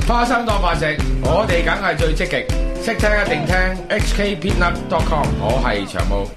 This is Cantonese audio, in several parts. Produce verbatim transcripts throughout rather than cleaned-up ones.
花生當飯食，我哋梗係最積極，識聽一定聽 H K Peanut dot com， 我係長毛。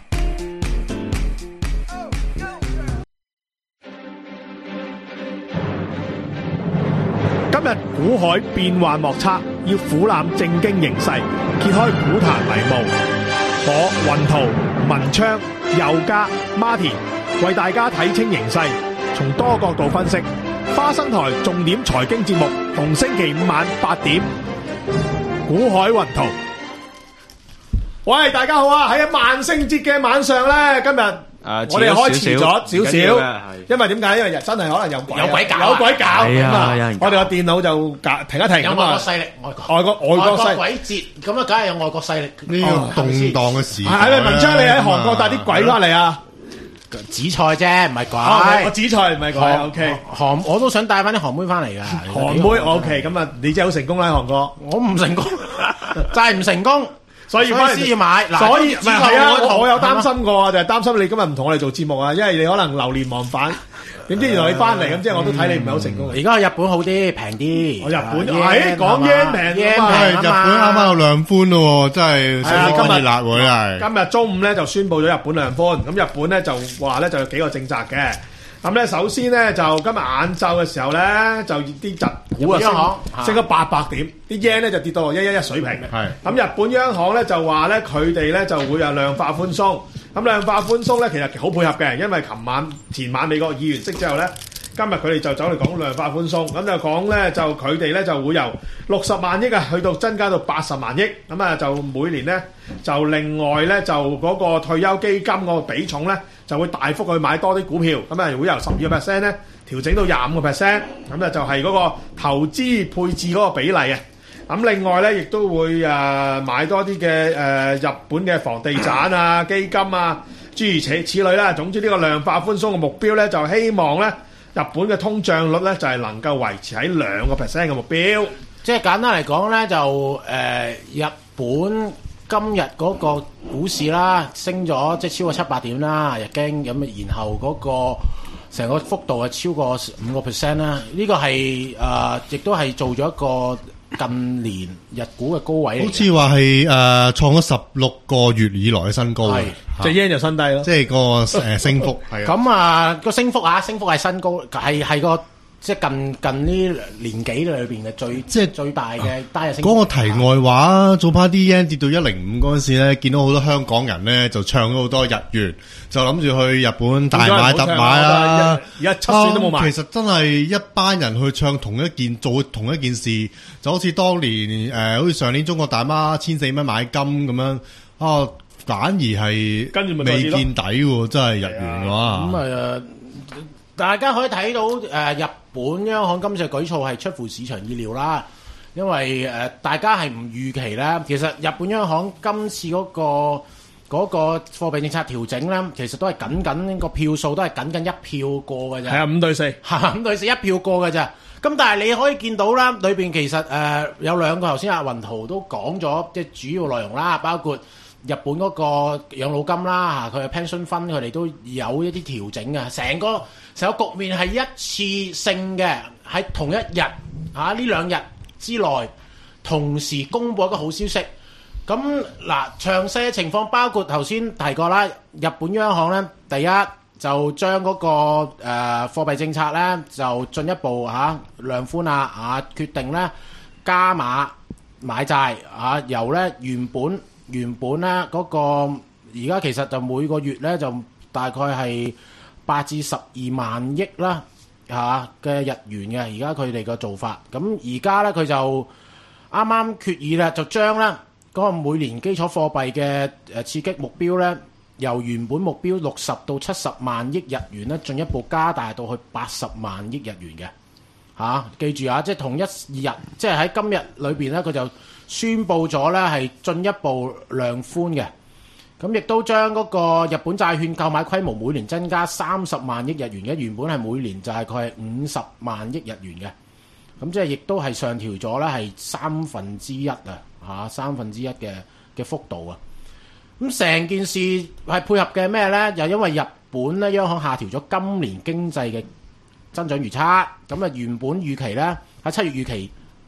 今日股海變幻莫測，要俯瞰正經形勢，揭開股壇迷霧。我雲圖、文昌、佑嘉、Martin 為大家睇清形勢，從多角度分析。花生台重點財經節目，逢星期五晚八點，股海雲圖。喂，大家好啊！喺萬聖節嘅晚上咧，今日我哋開遲咗少少，因為點解？因為真係可能有鬼， 有鬼搞， 有鬼搞咁啊！我哋個電腦就停一停有咁啊！ 外國勢力，外國外國外國勢鬼節咁啊，梗係有外國勢力。 呢個動盪嘅時代， 係咪文昌？你喺韓國帶啲鬼翻嚟啊？ 紫菜啫，唔係鬼。 我紫菜唔係鬼。O K， 韓我都想帶翻啲韓妹翻嚟㗎。 韓妹 O K，咁啊，你真係好成功啦，韓國。 我唔成功，就係唔成功。 所以先要買， 所以唔係係啊！我我有擔心過啊，就係擔心你今日唔同我哋做節目啊，因為你可能流連忘返。點知原來你翻嚟咁，即係我都睇你唔係好成功。 而家去日本好啲，平啲。 我日本係講 yen 平啊嘛， 日本啱啱有量寬咯，真係係啊！今日辣喎，係。 今日中午咧就宣布咗日本量寬，咁日本咧就話咧就有幾個政策嘅。咁咧，首先咧就今日晏晝嘅時候咧，就啲日股啊升升咗八百點，啲 yen 咧就跌到落一一一水平。 係咁日本央行咧就話咧，佢哋咧就會有量化寬鬆。咁量化寬鬆咧其實好配合嘅，因為琴晚前晚美國議員息之後咧，今日佢哋就走嚟講量化寬鬆，咁就講咧就佢哋咧就會由六十萬億啊去到增加到八十萬億，咁啊就每年咧就另外咧就嗰個退休基金嗰個比重咧就會大幅去買多啲股票，咁啊會由十二個 percent 咧調整到廿五個 percent，咁啊就係嗰個投資配置嗰個比例啊。咁另外咧亦都會誒買多啲嘅誒日本嘅房地產啊、基金啊諸如此此類啦。總之呢個量化寬鬆嘅目標咧就希望咧。日本嘅通脹率咧就係能夠維持喺兩個 percent 嘅目標， 即係簡單嚟講咧就誒、呃、日本今日嗰個股市啦升咗即係超過七百點啦日經咁，然後嗰個成個幅度係超過五個 percent 啦，呢、這個係誒亦都係做咗一個近年日股嘅高位嚟， 好似話係誒創咗十六個月以來嘅新高， 係隻 yen 就新低咯， 即係個誒升幅係。 咁啊個升幅啊升幅係新高，係係個即係近近呢年幾裏邊嘅最即係最大嘅單日升幅。 嗰個題外話，早排啲 yen 跌到一零五嗰陣時咧，見到好多香港人咧就唱咗好多日元，就諗住去日本大買特買啦。 而家七算都冇買。 其實真係一班人去唱同一件做同一件事，就好似當年誒、呃，好似上年中國大媽千四蚊買金咁樣啊，反而係跟住咪未見底喎，真係日元嘅話。 咁啊，大家可以睇到誒、呃、日本央行今次嘅舉措係出乎市場意料啦，因為誒、呃、大家係唔預期咧。其實日本央行今次嗰、嗰個嗰、嗰個貨幣政策調整咧，其實都係僅僅個票數都係僅僅一票過嘅啫。 係啊，五對四， 五對四一票過嘅啫。咁但係你可以見到啦，裏邊其實誒、呃、有兩個頭先阿雲圖都講咗，即係主要內容啦，包括日本嗰個養老金啦嚇，佢嘅 pension fund 佢哋都有一啲調整嘅，成個成個局面係一次性嘅，喺同一日嚇呢兩日之內同時公佈一個好消息。咁嗱，詳細嘅情況包括頭先提過啦，日本央行咧第一就將嗰、嗰個誒、呃、貨幣政策咧就進一步嚇、啊、量寬啊啊，決定咧加碼買債啊，由咧原本原本咧嗰、嗰個而家其實就每個月咧就大概係八至十二萬億啦嚇嘅日元嘅，而家佢哋嘅做法。咁而家咧佢就啱啱決議咧，就將咧嗰個每年基礎貨幣嘅誒刺激目標咧，由原本目標六十到七十萬億日元咧，進一步加大到去八十萬億日元嘅嚇、啊。記住啊，即係同一日，即係喺今日裏邊咧，佢就宣布咗咧係進一步量寬嘅。咁亦都將嗰個日本債券購買規模每年增加三十萬億日元嘅，原本係每年就係佢係五十萬億日元嘅。咁即係亦都係上調咗咧，係三分之一啊嚇，三分之一嘅嘅幅度啊。咁成件事係配合嘅咩咧？又因為日本咧央行下調咗今年經濟嘅增長預測，咁啊原本預期咧喺七月預期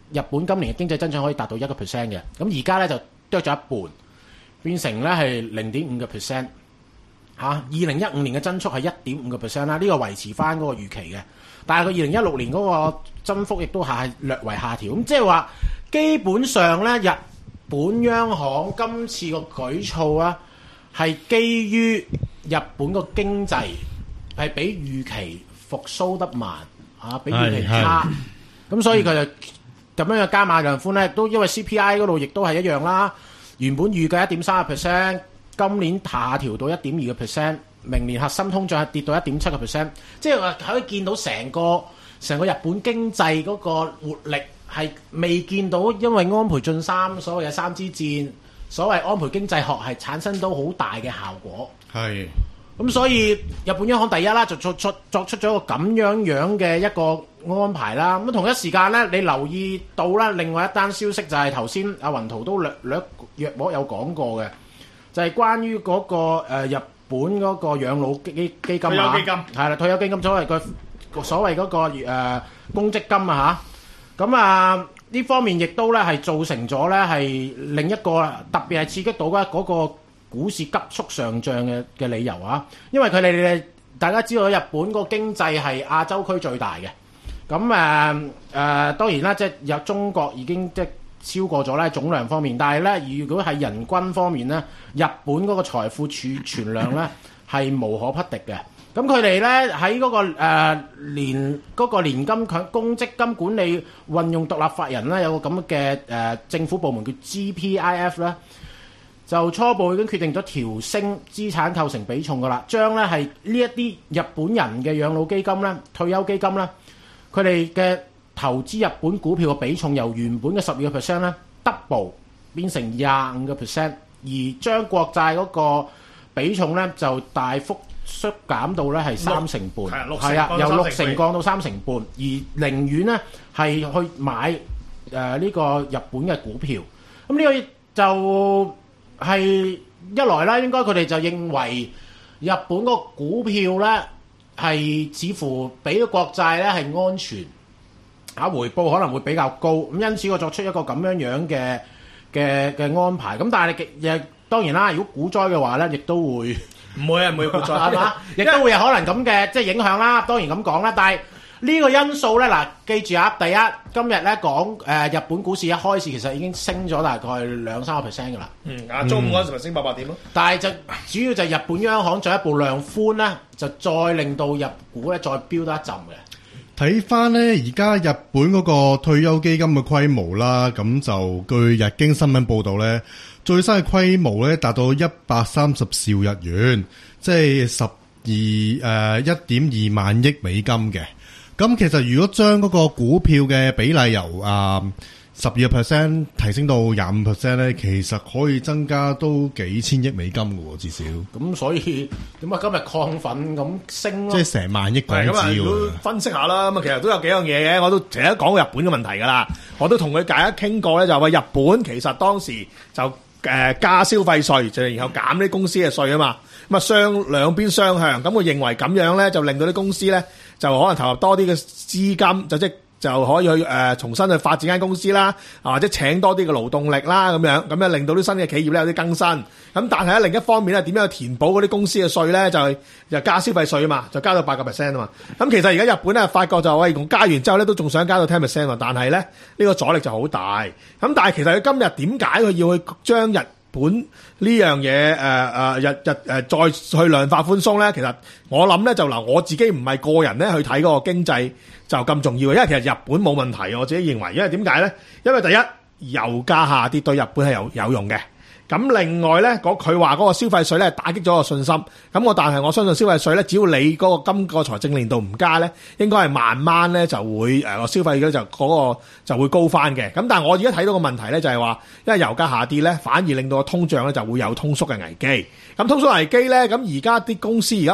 日本今年嘅經濟增長可以達到一個 percent 嘅，咁而家咧就剁咗一半，變成咧係零點五個 percent 嚇。二零一五年嘅增速係一點五個 percent 啦，呢個維持翻嗰個預期嘅。但係佢二零一六年嗰個增幅亦都係略為下調，咁即係話基本上咧，日本央行今次個舉措啊，係基於日本個經濟係比預期復甦得慢嚇，比預期差，咁所以佢就咁樣嘅加碼量寬咧，都因為 C P I 嗰度亦都係一樣啦。原本預計一點三個 percent，今年下調到一點二個 percent。明年核心通脹係跌到一點七個 percent， 即係話可以見到成個成個日本經濟嗰個活力係未見到，因為安倍晉三所謂嘅三支箭，所謂安倍經濟學係產生到好大嘅效果。 係， 咁所以日本央行第一啦，就作出作出咗一個咁樣樣嘅一個安排啦。咁同一時間咧，你留意到啦，另外一單消息就係頭先阿雲圖都略略約莫有講過嘅，就係、是、關於嗰、那個、呃、日本嗰個養老基基基金啊，係啦，退休基金所謂個所謂嗰、那個誒、呃、公積金啊嚇，咁啊呢方面亦都咧係造成咗咧係另一個特別係刺激到咧嗰個股市急速上漲嘅嘅理由啊，因為佢哋大家知道日本個經濟係亞洲區最大嘅，咁誒誒當然啦，即係有中國已經即係超過咗咧總量方面，但係咧如果係人均方面咧，日本嗰個財富儲存量咧係無可匹敵嘅。咁佢哋咧喺嗰個誒、呃、年嗰、嗰個年金強公積金管理運用獨立法人咧有個咁嘅誒政府部門叫 G P I F 咧，就初步已經決定咗調升資產構成比重噶啦，將咧係呢一啲日本人嘅養老基金咧、退休基金咧，佢哋嘅投資日本股票嘅比重由原本嘅十二個 percent 咧 double 變成廿五個 percent， 而將國債嗰個比重咧就大幅縮減到咧係三成半，係啊，由六成降到三成半，而寧願咧係去買誒呢、呃這個日本嘅股票。咁呢個就係一來啦，應該佢哋就認為日本個股票咧係似乎比國債咧係安全。啊，回報可能會比較高，咁因此我作出一個咁樣樣嘅嘅嘅安排。咁但係你亦當然啦，如果股災嘅話咧，亦都會唔會啊，唔會股災係嘛，亦都會有可能咁嘅即係影響啦。當然咁講啦，但係呢個因素咧嗱，記住啊，第一今日咧講誒日本股市一開始其實已經升咗大概兩三個 percent 㗎啦。 嗯，啊，中午嗰陣時咪升八百點咯。 但係就主要就係日本央行進一步量寬咧，就再令到日股咧再飆得一陣嘅。 睇翻咧，而家日本嗰個退休基金嘅規模啦，咁就據日經新聞報導咧，最新嘅規模咧達到一百三十兆日元，即係十二誒一點二萬億美金嘅。咁其實如果將嗰個股票嘅比例由啊十二個 percent 提升到廿五 percent 咧，其實可以增加都幾千億美金嘅喎，至少。 咁所以點解今日亢奮咁升咯？ 即係成萬億港紙喎。 咁啊，分析下啦。咁啊，其實都有幾樣嘢嘅。我都成日都講過日本嘅問題㗎啦。我都同佢大家傾過咧，就話日本其實當時就誒、呃、加消費稅，就然後減啲公司嘅稅啊嘛。咁啊，雙兩邊雙向。咁我認為咁樣咧，就令到啲公司咧就可能投入多啲嘅資金，就即就可以去誒、呃、重新去發展間公司啦，啊或者請多啲嘅勞動力啦，咁樣咁樣令到啲新嘅企業咧有啲更新。咁但係喺另一方面咧，點樣去填補嗰啲公司嘅稅咧？就係就加消費稅啊嘛，就加到八個 percent 啊嘛。咁其實而家日本咧發覺就喂，同加完之後咧都仲想加到 ten percent 喎，但係咧呢、呢個阻力就好大。咁但係其實佢今日點解佢要去將日本呢樣嘢誒誒日日誒、呃、再去量化寬鬆咧？其實我諗咧就嗱，我自己唔係個人咧去睇嗰個經濟就咁重要嘅，因為其實日本冇問題，我自己認為，因為點解咧？因為第一油價下跌對日本係有有用嘅。咁另外咧，佢話嗰個消費稅咧打擊咗個信心。咁我但係我相信消費稅咧，只要你嗰個今個財政年度唔加咧，應該係慢慢咧就會誒個、呃、消費咧就嗰、嗰個就會高翻嘅。咁但係我而家睇到個問題咧就係話，因為油價下跌咧，反而令到個通脹咧就會有通縮嘅危機。咁通縮危機咧，咁而家啲公司而家提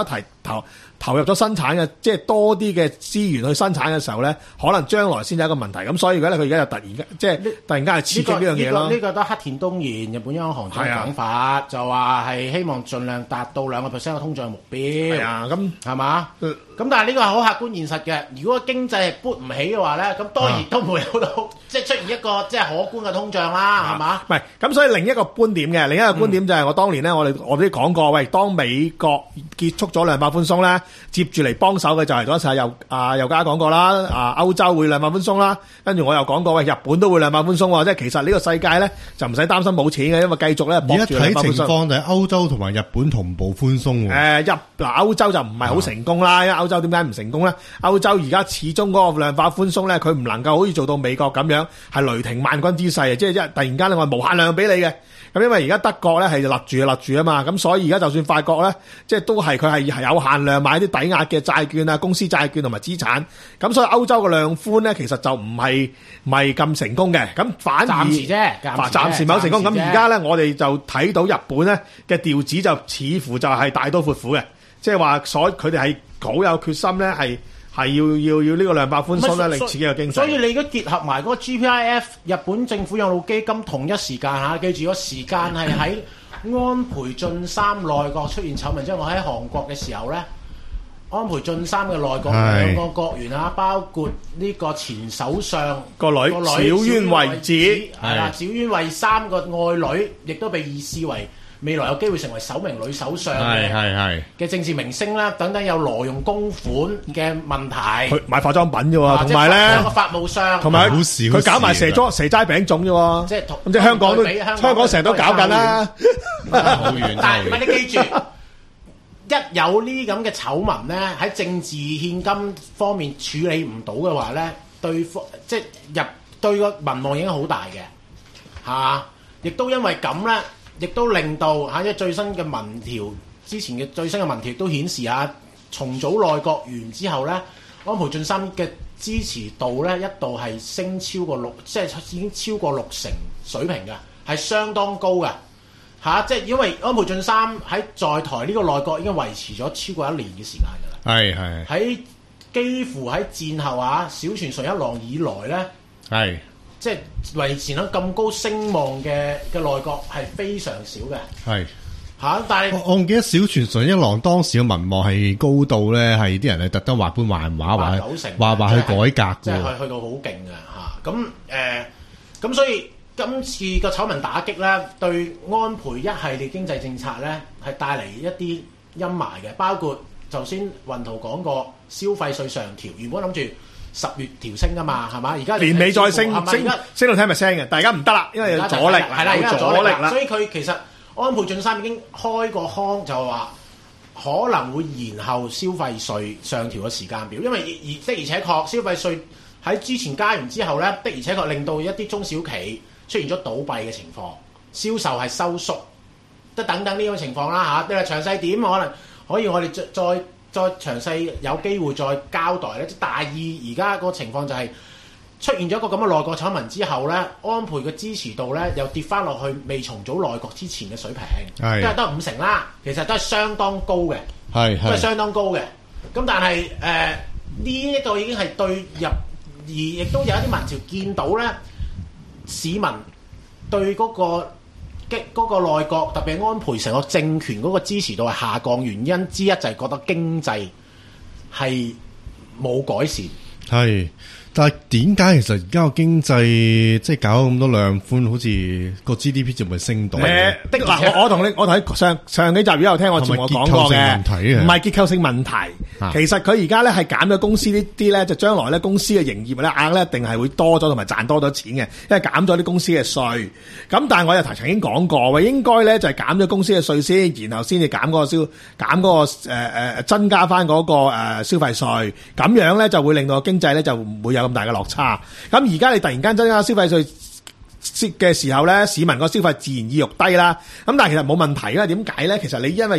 投投入咗生產嘅，即係多啲嘅資源去生產嘅時候咧，可能將來先有一個問題。咁所以而家咧，佢而家就突然間即係突然間係刺激呢樣嘢咯。 呢、這個呢、這個都黑田東彥日本央行嘅講法，啊、就話係希望盡量達到兩個 percent 嘅通脹目標。係啊，咁係嘛？咁、嗯、但係呢個係好客觀現實嘅。如果經濟係撥唔起嘅話咧，咁當然都會有到、啊、即係出現一個即係可觀嘅通脹啦，係嘛？ 唔係咁，所以另一個觀點嘅，另一個觀點就係我當年咧，我哋我哋講過，喂，當美國結束咗量化寬鬆咧，接住嚟幫手嘅就係嗰陣時又啊又加講過啦，啊歐洲會量化寬鬆啦，跟住我又講過，喂，日本都會量化寬鬆喎，即係其實呢個世界咧就唔使擔心冇錢嘅，因為繼續咧搏住量化寬鬆。而家睇情況就係歐洲同埋日本同步寬鬆喎。誒入嗱歐洲就唔係好成功啦，因為歐洲點解唔成功咧？歐洲而家始終嗰個量化寬鬆咧，佢唔能夠好似做到美國咁樣係雷霆萬軍之勢，即係一突然間咧我係無限量俾你嘅。咁因為而家德國咧係立住就立住啊嘛，咁所以而家就算法國咧，即係都係佢係係有限量買啲抵押嘅債券啊、公司債券同埋資產。咁所以歐洲嘅量寬咧，其實就唔係唔係咁成功嘅。咁反而暫時啫， 暫時冇成功。咁而家咧，我哋就睇到日本咧嘅調子就似乎就係大刀闊斧嘅，即係話所佢哋係好有決心咧，係。係要要要呢個量化寬鬆咧，令刺激嘅經濟。所以你如果結合埋嗰個 G P I F 日本政府養老基金同一時間嚇，記住個時間係喺安倍晉三內閣出現醜聞之後，我喺韓國嘅時候咧，安倍晉三嘅內閣兩個閣員啊，包括呢個前首相個女小淵惠子， 係啦，小淵惠三個愛女，亦都被視為未來有機會成為首名女首相嘅嘅政治明星啦，等等有挪用公款嘅問題， 佢買化妝品啫喎，同埋咧個法務商， 同埋佢搞埋蛇莊蛇齋餅粽啫喎，即係咁即係香港都香港成日都搞緊啦， 好遠。但係唔係你記住，一有呢啲咁嘅醜聞咧，喺政治獻金方面處理唔到嘅話咧，對方即係入對個民望影響好大嘅，係嘛？亦都因為咁咧。亦都令到嚇，因為最新嘅民調，之前嘅最新嘅民調都顯示啊，重組內閣完之後咧，安倍晉三嘅支持度咧一度係升超過六，即係已經超過六成水平嘅，係相當高嘅嚇。即係因為安倍晉三喺在，在台呢個內閣已經維持咗超過一年嘅時間㗎啦。係係喺幾乎喺戰後啊，小泉純一郎以來咧係。即係維持咗咁高聲望嘅嘅內閣係非常少嘅，係嚇、啊。但係我我記得小泉純一郎當時嘅民望係高到咧，係啲人係特登畫本漫畫話話話去改革，即係去去到好勁嘅嚇。咁誒咁所以今次個醜聞打擊咧，對安倍一系列經濟政策咧係帶嚟一啲陰霾嘅，包括頭先雲圖講過消費稅上調，原本諗住十月調升噶嘛，係嘛？而家年尾再升，升升到聽咪聲嘅，但係而家唔得啦，因為有阻力，係啦，而家有阻力啦。所以佢其實安倍晉三已經開個腔，就話可能會延後消費稅上調嘅時間表，因為而的而且確消費稅喺之前加完之後咧，的而且確令到一啲中小企出現咗倒閉嘅情況，銷售係收縮，即等等呢種情況啦嚇。你話詳細點可能可以我哋再再。再詳細有機會再交代咧，即大意而家個情況就係出現咗一個咁嘅內閣醜聞之後咧，安倍嘅支持度咧又跌翻落去未重組內閣之前嘅水平，係都係得五成啦，其實都係相當高嘅，係都係相當高嘅。咁但係誒呢一個已經係對入，而亦都有一啲民調見到咧，市民對嗰個。嗰、那個內閣特別係安倍成個政權嗰個支持度係下降，原因之一就係覺得經濟係冇改善。係，但係點解其實而家個經濟即係搞咁多量寬，好似個 G D P 就唔係升到？誒、呃，的嗱，我同你，我睇上上幾集如果有聽我節目講過嘅，唔係結構性問題。啊、其實佢而家咧係減咗公司呢啲咧，就將來咧公司嘅營業咧額咧一定係會多咗，同埋賺多咗錢嘅，因為減咗啲公司嘅稅。咁但係我又曾經講過，喂，應該咧就係減咗公司嘅稅先，然後先至減嗰個消減嗰個誒誒增加翻嗰個誒消費稅，咁樣咧就會令到經濟咧就唔會有咁大嘅落差。咁而家你突然間增加消費稅嘅時候咧，市民個消費自然意欲低啦。咁但係其實冇問題啦。點解咧？其實你因為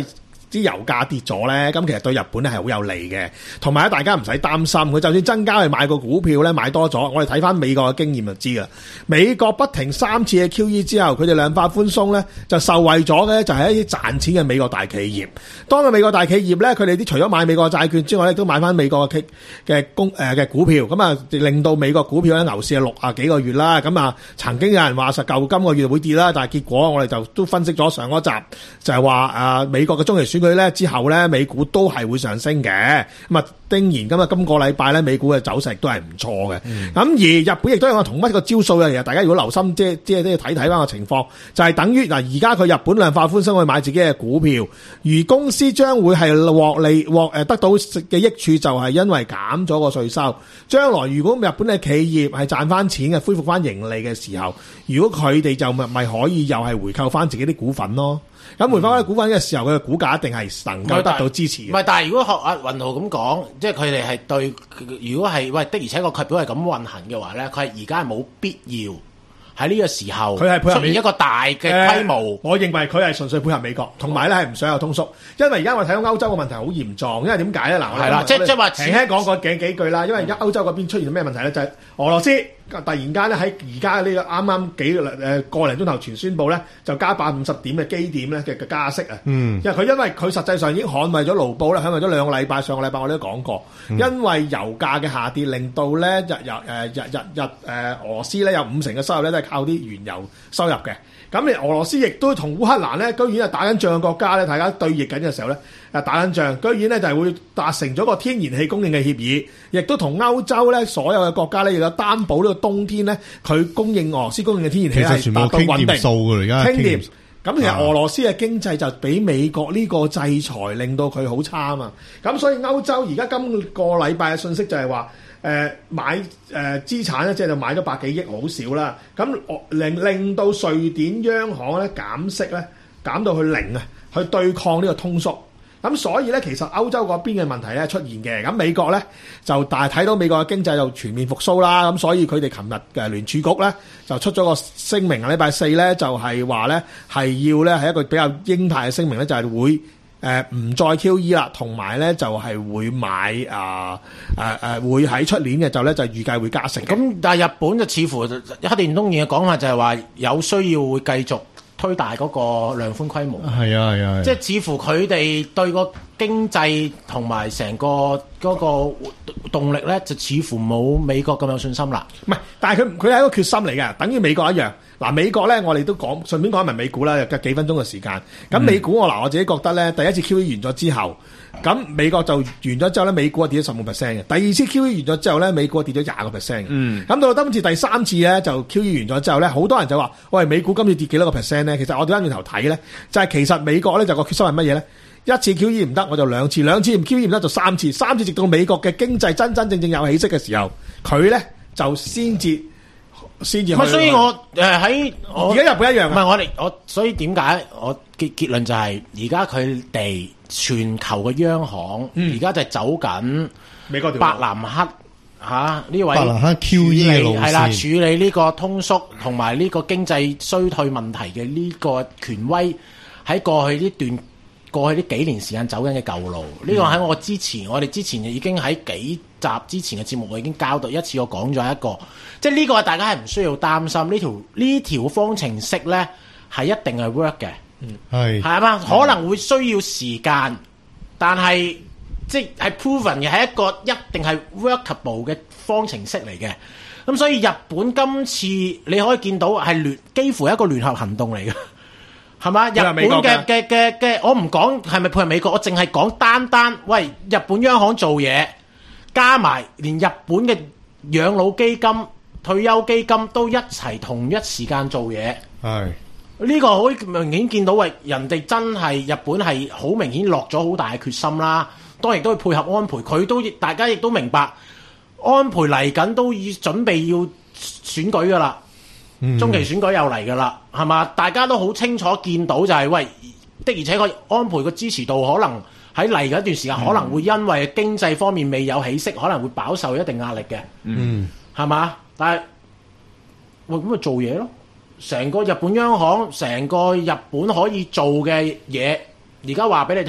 啲油價跌咗咧，咁其實對日本咧係好有利嘅。同埋咧，大家唔使擔心，佢就算增加去買個股票咧，買多咗，我哋睇翻美國嘅經驗就知啦。美國不停三次嘅 Q E 之後，佢哋量化寬鬆咧，就受惠咗嘅就係一啲賺錢嘅美國大企業。當個美國大企業咧，佢哋啲除咗買美國債券之外咧，都買翻美國嘅嘅公誒嘅股票，咁啊令到美國股票咧牛市係六啊幾個月啦。咁啊曾經有人話實舊今個月會跌啦，但係結果我哋就都分析咗上嗰集，就係話誒美國嘅中期選舉咧之後咧，美股都係會上升嘅。咁啊當然咁啊今個禮拜咧美股嘅走勢都係唔錯嘅。咁、嗯、而日本亦都有個同一個招數嘅，其實大家如果留心即係即係都要睇睇翻個情況，就係、是、等於嗱而家佢日本量化寬鬆去買自己嘅股票，而公司將會係獲利獲誒得到嘅益處就係因為減咗個稅收。將來如果日本嘅企業係賺翻錢嘅，恢復翻盈利嘅時候，如果佢哋就咪咪可以又係回購翻自己啲股份咯。咁回翻啲股份嘅時候，佢嘅股價一定係能夠得到支持。 唔係，但係如果學阿雲豪咁講，即係佢哋係對，如果係喂的而且確確表係咁運行嘅話咧，佢係而家係冇必要喺呢個時候，佢係配合一個大嘅規模、呃。我認為佢係純粹配合美國，同埋咧係唔想有通縮。因為而家我睇到歐洲嘅問題好嚴重，因為點解咧？嗱，係啦，即係即係話輕輕講過幾幾句啦。因為而家歐洲嗰邊出現咗咩問題咧？就係、是、俄羅斯。突然間咧喺而家呢個啱啱幾誒個零鐘頭前宣布咧，就加百五十點嘅基點咧嘅嘅加息啊！嗯，因為佢因為佢實際上已經捍衞咗盧布咧，捍衞咗兩個禮拜。上個禮拜我哋都講過，嗯、因為油價嘅下跌，令到咧日日誒日日日誒俄羅斯咧有五成嘅收入咧都係靠啲原油收入嘅。咁你俄羅斯亦都同烏克蘭咧，居然係打緊仗嘅國家咧，大家對弈緊嘅時候咧，誒打緊仗，居然咧就係會達成咗個天然氣供應嘅協議，亦都同歐洲咧所有嘅國家咧，亦有擔保呢個冬天咧佢供應俄羅斯供應嘅天然氣係達到穩定。數㗎而家傾掂。咁其實俄羅斯嘅經濟就俾美國呢個制裁令到佢好差啊嘛。咁所以歐洲而家今個禮拜嘅信息就係話。誒、呃、買誒、呃、資產咧，即係就買咗百幾億，好少啦。咁令令到瑞典央行咧減息咧，減到去零啊，去對抗呢個通縮。咁所以咧，其實歐洲嗰邊嘅問題咧出現嘅。咁美國咧就但係睇到美國嘅經濟就全面復甦啦。咁所以佢哋琴日嘅聯儲局咧就出咗個聲明，禮拜四咧就係話咧係要咧係一個比較鷹派嘅聲明咧，就係、是、會。誒、呃、唔再 Q E 啦，同埋咧就係、是、會買啊誒誒會喺出年嘅就咧就預計會加息。 咁但係日本就似乎黑田東彥嘅講法就係話有需要會繼續推大嗰個量寬規模。係啊係啊，即係似乎佢哋對個經濟同埋成個嗰個動力咧，就似乎冇美國咁有信心啦。 唔係，但係佢佢係一個決心嚟嘅，等於美國一樣。嗱，美國咧，我哋都講，順便講埋美股啦，有幾分鐘嘅時間。咁美股我嗱我自己覺得咧，第一次 Q E 完咗之後，咁美國就完咗之後咧，美股跌咗十五 percent 嘅。第二次 Q E 完咗之後咧，美股跌咗廿個 percent 嘅。嗯。咁到今次第三次咧，就 Q E 完咗之後咧，好多人就話：喂，美股今次跌幾多個 percent 咧？其實我哋翻轉頭睇咧，就係、是、其實美國咧就個決心係乜嘢咧？一次 Q E 唔得，我就兩次；兩次唔 Q E 唔得，就三次；三次直到美國嘅經濟真真正正有起色嘅時候，佢咧就先至。先至， 所以我誒喺而家日本一樣， 唔係我哋我，所以點解我結結論就係而家佢哋全球嘅央行而家、嗯、就係走緊美國伯南克嚇呢位伯南克 Q E 嘅路線， 係啦，處理呢個通縮同埋呢個經濟衰退問題嘅呢個權威喺過去呢段過去呢幾年時間走緊嘅舊路。呢、嗯、個喺我之前，我哋之前已經喺幾集之前嘅節目我已經交代一次，我講咗一個。即係呢個大家係唔需要擔心，呢條呢條方程式咧係一定係 work 嘅，係係嘛？可能會需要時間，但係即係 proven 嘅係一個一定係 workable 嘅方程式嚟嘅。咁所以日本今次你可以見到係聯幾乎係一個聯合行動嚟嘅，係嘛？日本嘅嘅嘅嘅，我唔講係咪配合美國，我淨係講單單喂日本央行做嘢，加埋連日本嘅養老基金。退休基金都一齊同一時間做嘢，係呢個可以明顯見到，喂，人哋真係日本係好明顯落咗好大嘅決心啦。當然都要配合安倍，佢都大家亦都明白，安倍嚟緊都要準備要選舉噶啦、嗯，中期選舉又嚟噶啦，係嘛？大家都好清楚見到就係、是、喂的，而且個安倍個支持度可能喺嚟緊一段時間、嗯、可能會因為經濟方面未有起色，可能會飽受一定壓力嘅，嗯，係嘛？但係，喂咁咪做嘢咯！成個日本央行，成個日本可以做嘅嘢，而家話俾你聽，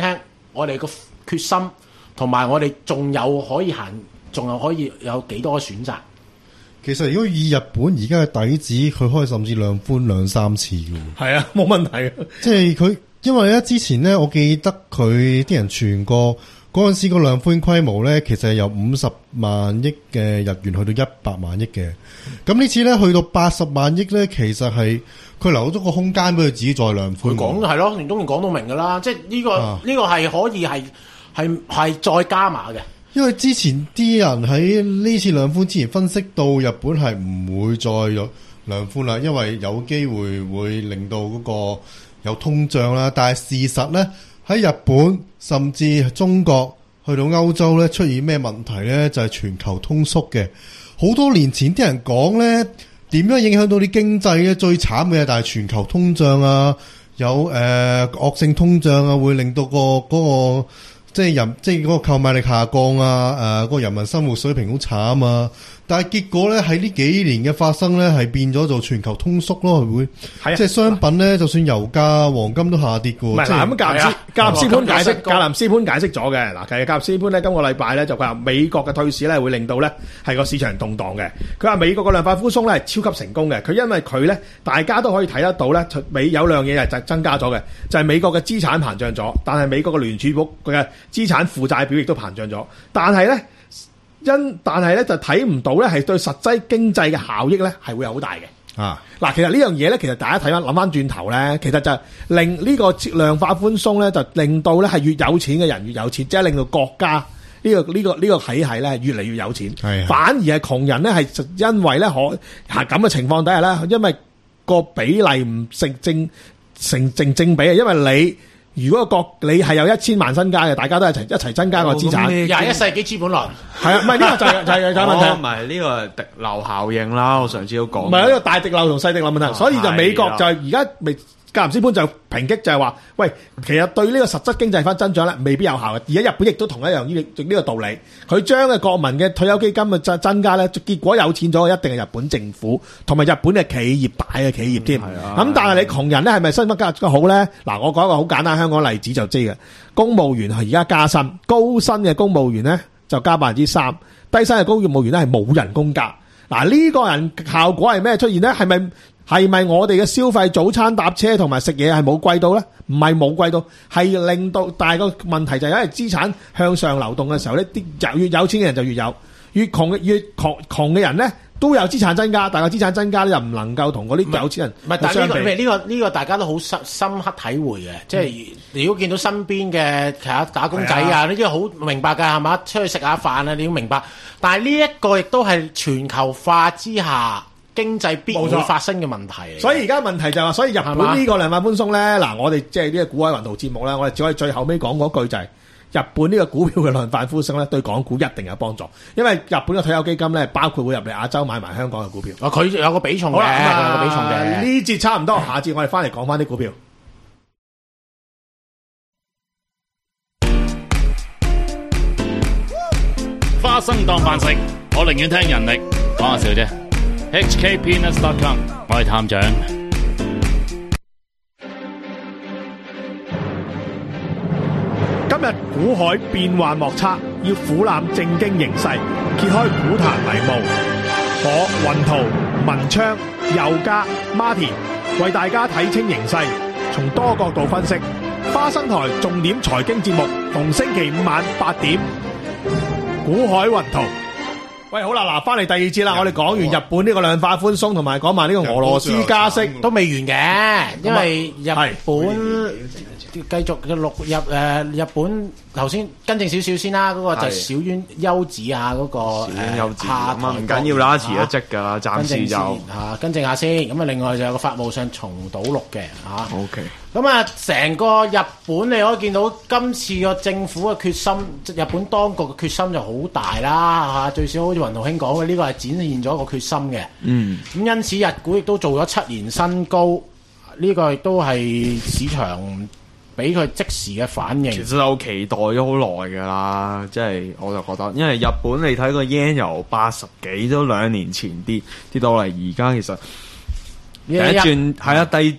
我哋個決心，同埋我哋仲有可以行，仲有可以有幾多選擇。 其實如果以日本而家嘅底子，佢可以甚至量寬兩三次嘅。 係啊，冇問題嘅。 即係佢，因為咧之前咧，我記得佢啲人傳過嗰陣時個量寬規模咧，其實係由五十萬億嘅日元去到一百萬億嘅。咁呢次咧去到八十萬億咧，其實係佢留咗個空間俾佢自己再量寬。 佢講係咯，連中年講到明㗎啦，即係呢、這個呢、啊、個係可以係係係再加碼嘅。 因為之前啲人喺呢次量寬之前分析到日本係唔會再有量寬啦，因為有機會會令到嗰個有通脹啦。但係事實咧喺日本甚至中國去到歐洲咧出現咩問題咧，就係、是、全球通縮嘅。好多年前啲人講咧點樣影響到啲經濟咧，最慘嘅但係全球通脹啊，有誒、呃、惡性通脹啊，會令到、個嗰、個。即係人，即係嗰個購買力下降啊！誒、呃，嗰、嗰個人民生活水平好慘啊！但係結果咧，喺呢幾年嘅發生咧，係變咗做全球通縮咯，會， 係啊， 即係商品咧，就算油價、黃金都下跌嘅。唔係嗱， 咁格林斯格林斯潘解釋，格林斯潘解釋咗嘅嗱，其實格林斯潘咧今個禮拜咧就佢話美國嘅退市咧會令到咧係個市場動盪嘅。佢話美國嘅量化寬鬆咧係超級成功嘅，佢因為佢咧大家都可以睇得到咧，美有兩嘢係就增加咗嘅，就係、是、美國嘅資產膨脹咗，但係美國嘅聯儲局佢嘅資產負債表亦都膨脹咗，但係咧。因但係咧就睇唔到咧係對實際經濟嘅效益咧係會有好大嘅啊！嗱，其實呢樣嘢咧，其實大家睇翻諗翻轉頭咧，其實就係令呢個量化寬鬆咧，就令到咧係越有錢嘅人越有錢，即係令到國家呢、呢個呢、呢個呢、呢個體系咧越嚟越有錢，係反而係窮人咧係因為咧可係咁嘅情況底下咧，因為個比例唔成正成正正比啊，因為你。如果個國你係有一千萬身家嘅，大家都一齊一齊增加個資產。 廿一世紀資本論係啊，唔係呢個就係就係就係問題。 唔係呢個係滴漏效應啦，我上次都講。唔係呢個大滴漏同細滴漏問題，所以就美國就而家未。格林斯潘就抨擊就係話，喂，其實對呢個實質經濟翻增長咧，未必有效嘅。而家日本亦都同一樣呢呢個道理，佢將嘅國民嘅退休基金嘅增增加咧，結果有錢咗，一定係日本政府同埋日本嘅企業大嘅企業添。咁、嗯、但係你窮人咧，係咪薪金加得好咧？嗱，我講一個好簡單香港例子就知嘅。公務員係而家加薪，高薪嘅公務員咧就加百分之三，低薪嘅公務員咧係冇人工加。嗱，呢個人效果係咩出現咧？係咪？係咪我哋嘅消費早餐搭車同埋食嘢係冇貴到咧？唔係冇貴到，係令到，但係個問題就係因為資產向上流動嘅時候咧，啲越有錢嘅人就越有，越窮嘅越窮窮嘅人咧都有資產增加，但係個資產增加咧又唔能夠同嗰啲有錢人唔係，但係呢個呢、呢個呢、呢個大家都好深深刻體會嘅，即係如果見到身邊嘅其他打工仔啊，呢啲好明白㗎係嘛？出去食下飯啊，你要明白。但係呢一個亦都係全球化之下。經濟必會發生嘅問題， 所以而家問題就係話，所以日本呢個量化寬鬆咧，嗱，我哋即係呢個股海雲圖節目咧，我哋只可以最後尾講嗰句就係、是，日本呢個股票嘅量化寬鬆咧，對港股一定有幫助，因為日本嘅退休基金咧，包括會入嚟亞洲買埋香港嘅股票。 哦，佢有個比重嘅，有個比重嘅。 呢節差唔多，下節我哋翻嚟講翻啲股票。 花生當飯食，我寧願聽人力，講下笑啫。H K Peanuts dot com， 我係探長。 今日股海變幻莫測，要俯瞰正經形勢，揭開股壇迷霧。我雲圖、文昌、佑嘉、Martin 為大家睇清形勢，從多角度分析。花生台重點財經節目，逢星期五晚八點，股海雲圖。喂，好啦，嗱，翻嚟第二節啦，我哋講完日本呢個量化寬鬆，同埋講埋呢個俄羅斯加息， 都未完嘅，因為日本繼續嘅錄入誒日本頭先跟正少少先啦，嗰、那個就係小淵優子啊，嗰、那個誒下台唔緊要啦，辭咗職㗎啦，暫時就嚇跟正下先。咁啊，另外就有個法務上重蹈錄嘅嚇。 O K。 咁啊，成個日本你可以見到今次個政府嘅決心，日本當局嘅決心就好大啦嚇。最少好似雲圖兄講嘅，呢個係展現咗一個決心嘅。嗯。咁因此日股亦都做咗七年新高，呢、這個亦都係市場俾佢即時嘅反應。 其實我期待咗好耐㗎啦，即係我就覺得，因為日本你睇個 yen 由八十幾都兩年前跌跌到嚟，而家其實第一轉係啊，第二轉。第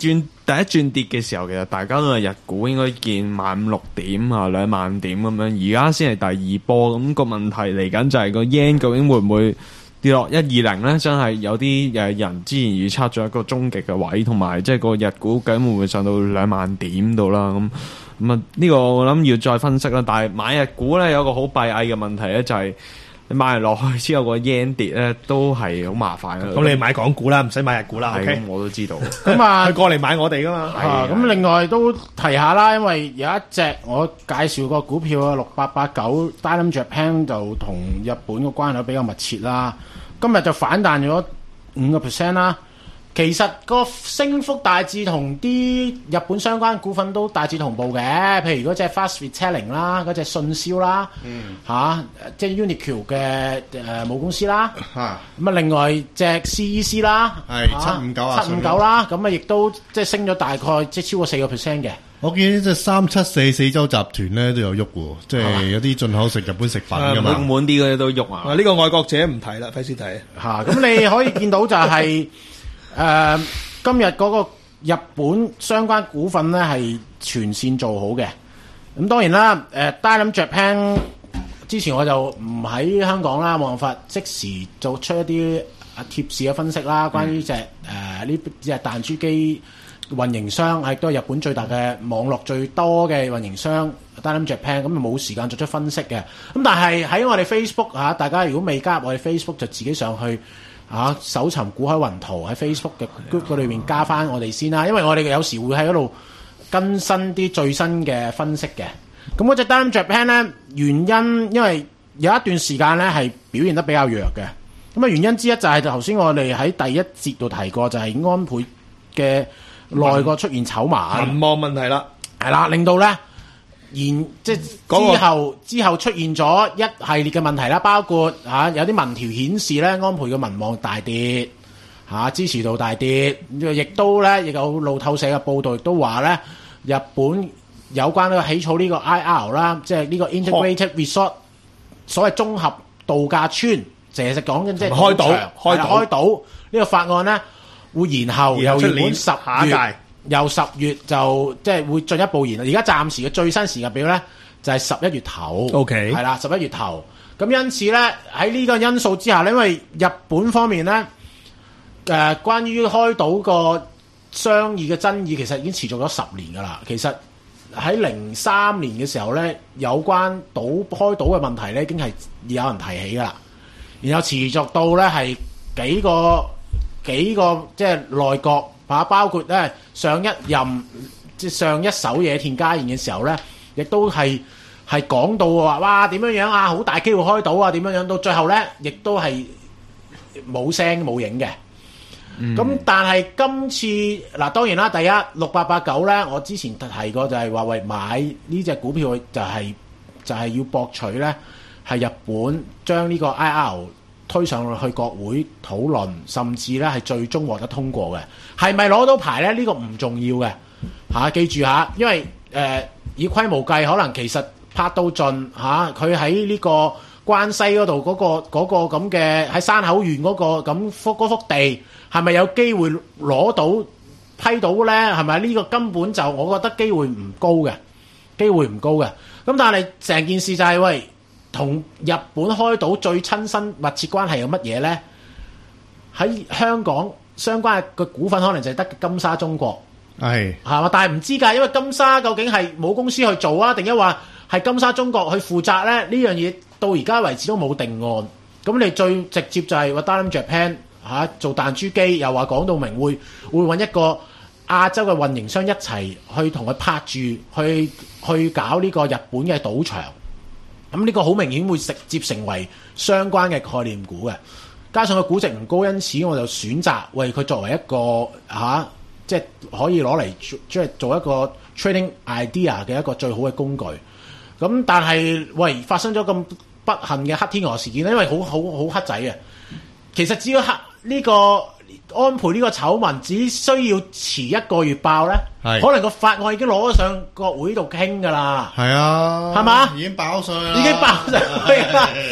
第一轉跌嘅時候，其實大家都係日股應該見萬五六點啊，兩萬點咁樣。而家先係第二波，咁、個問題嚟緊就係個 yen 究竟會唔會跌落一二零咧？真係有啲誒人之前預測咗一個終極嘅位，同埋即係個日股究竟會唔會上到兩萬點度啦？咁咁啊，呢個我諗要再分析啦。但係買日股咧有個好閉翳嘅問題咧，就係、是。你買落去之後個 yen 跌咧，都係好麻煩嘅。 咁你買港股啦，唔使買日股啦。 係 OK， 咁我都知道。 咁啊， 佢過嚟買我哋噶嘛。 啊，咁另外都提下啦，因為有一隻我介紹個股票啊，六八八九 Dynam Japan 就同日本嘅關係比較密切啦。今日就反彈咗五個 percent 啦。其實個升幅大致同啲日本相關股份都大致同步嘅，譬如嗰隻 Fast Retailing 啦，嗰隻信銷啦，嗯，嚇、啊，即係 Uniqlo 嘅誒母公司啦，嚇、啊，咁啊另外隻 C E C 啦， 係七五九啊， 七五九啦，咁啊亦都即係升咗大概即係超過四個 percent 嘅。 我見即係三七四四洲集團咧都有喐喎，即係有啲進口食日本食品㗎嘛， 滿滿啲嗰啲都喐啊！ 啊，呢個愛國者唔提啦，費事提嚇。咁你可以見到就係、是。誒、呃，今日嗰個日本相關股份咧係全線做好嘅。咁當然啦，誒、呃、Dynam Japan 之前我就唔喺香港啦，冇辦法即時做出一啲貼士嘅分析啦。關於隻誒呢隻彈珠機運營商，係都係日本最大嘅網絡最多嘅運營商 Dynam Japan，咁就冇時間作出分析嘅。咁但係喺我哋 Facebook 嚇、啊，大家如果未加入我哋 Facebook 就自己上去。啊！搜尋股海雲圖喺 Facebook 嘅 group 嗰裏面加翻我哋先啦，因為我哋有時會喺嗰度更新啲最新嘅分析嘅。咁嗰隻 Dynam Japan 咧，原因因為有一段時間咧係表現得比較弱嘅。咁啊原因之一就係頭先我哋喺第一節度提過，就係安倍嘅內閣出現醜聞， 民望問題啦， 係啦，令到咧。然即係之後之後出現咗一系列嘅問題啦，包括嚇、啊、有啲民調顯示咧，安倍嘅民望大跌，嚇、啊、支持度大跌，亦都咧亦有路透社嘅報導亦都話咧，日本有關呢個起草呢個 I R 啦，即係呢個 Integrated Resort，所謂綜合度假村，成日講緊即係開島開島開島呢個法案咧會延後，由原本十月。由十月就即係會進一步延，而家暫時嘅最新時間表咧就係十一月頭 ，OK， 係啦，十一月頭。咁因此咧喺呢個因素之下咧，因為日本方面咧誒、呃、關於開島個商議嘅爭議其實已經持續咗十年㗎啦。其實喺零三年嘅時候咧，有關島開島嘅問題咧已經係有人提起㗎啦，然後持續到咧係幾個幾個即係內閣。包括咧上一任即係上一手野田佳彥嘅時候咧，亦都係係講到話哇點樣樣啊，好大機會開到啊點樣樣，到最後咧亦都係冇聲冇影嘅。咁、嗯、但係今次嗱當然啦，第一六八八九咧，我之前提過就係話喂買呢隻股票就係、是、就係、是、要博取咧係日本將呢個 I R。推上去國會討論，甚至咧係最終獲得通過嘅，係咪攞到牌咧？呢、這個唔重要嘅嚇、啊，記住嚇，因為誒、呃、以規模計，可能其實拍到盡嚇，佢喺呢個關西嗰度嗰個嗰個咁嘅喺山口縣嗰個咁幅嗰幅地，係咪有機會攞到批到咧？係咪呢個根本就我覺得機會唔高嘅，機會唔高嘅。咁但係成件事就係、是、喂。同日本開島最親身密切關係有乜嘢呢？喺香港相關嘅股份可能就係得金沙中國，係係嘛？但係唔知㗎，因為金沙究竟係冇公司去做啊，定一話係金沙中國去負責呢？呢樣嘢到而家為止都冇定案。咁你最直接就係話 Dynam Japan 嚇做彈珠機，又話講到明會會揾一個亞洲嘅運營商一齊去同佢拍住去去搞呢個日本嘅賭場。咁呢個好明顯會直接成為相關嘅概念股嘅，加上個估值唔高，因此我就選擇為佢作為一個嚇、啊，即係可以攞嚟即係做一個 trading idea 嘅一個最好嘅工具。咁但係喂發生咗咁不幸嘅黑天鵝事件咧，因為好好好黑仔嘅，其實只要黑呢、這個安倍呢個醜聞只需要遲一個月爆咧，可能個法案已經攞咗上國會度傾㗎啦。 係啊， 係嘛？ 已經爆上啦， 已經爆上去啦。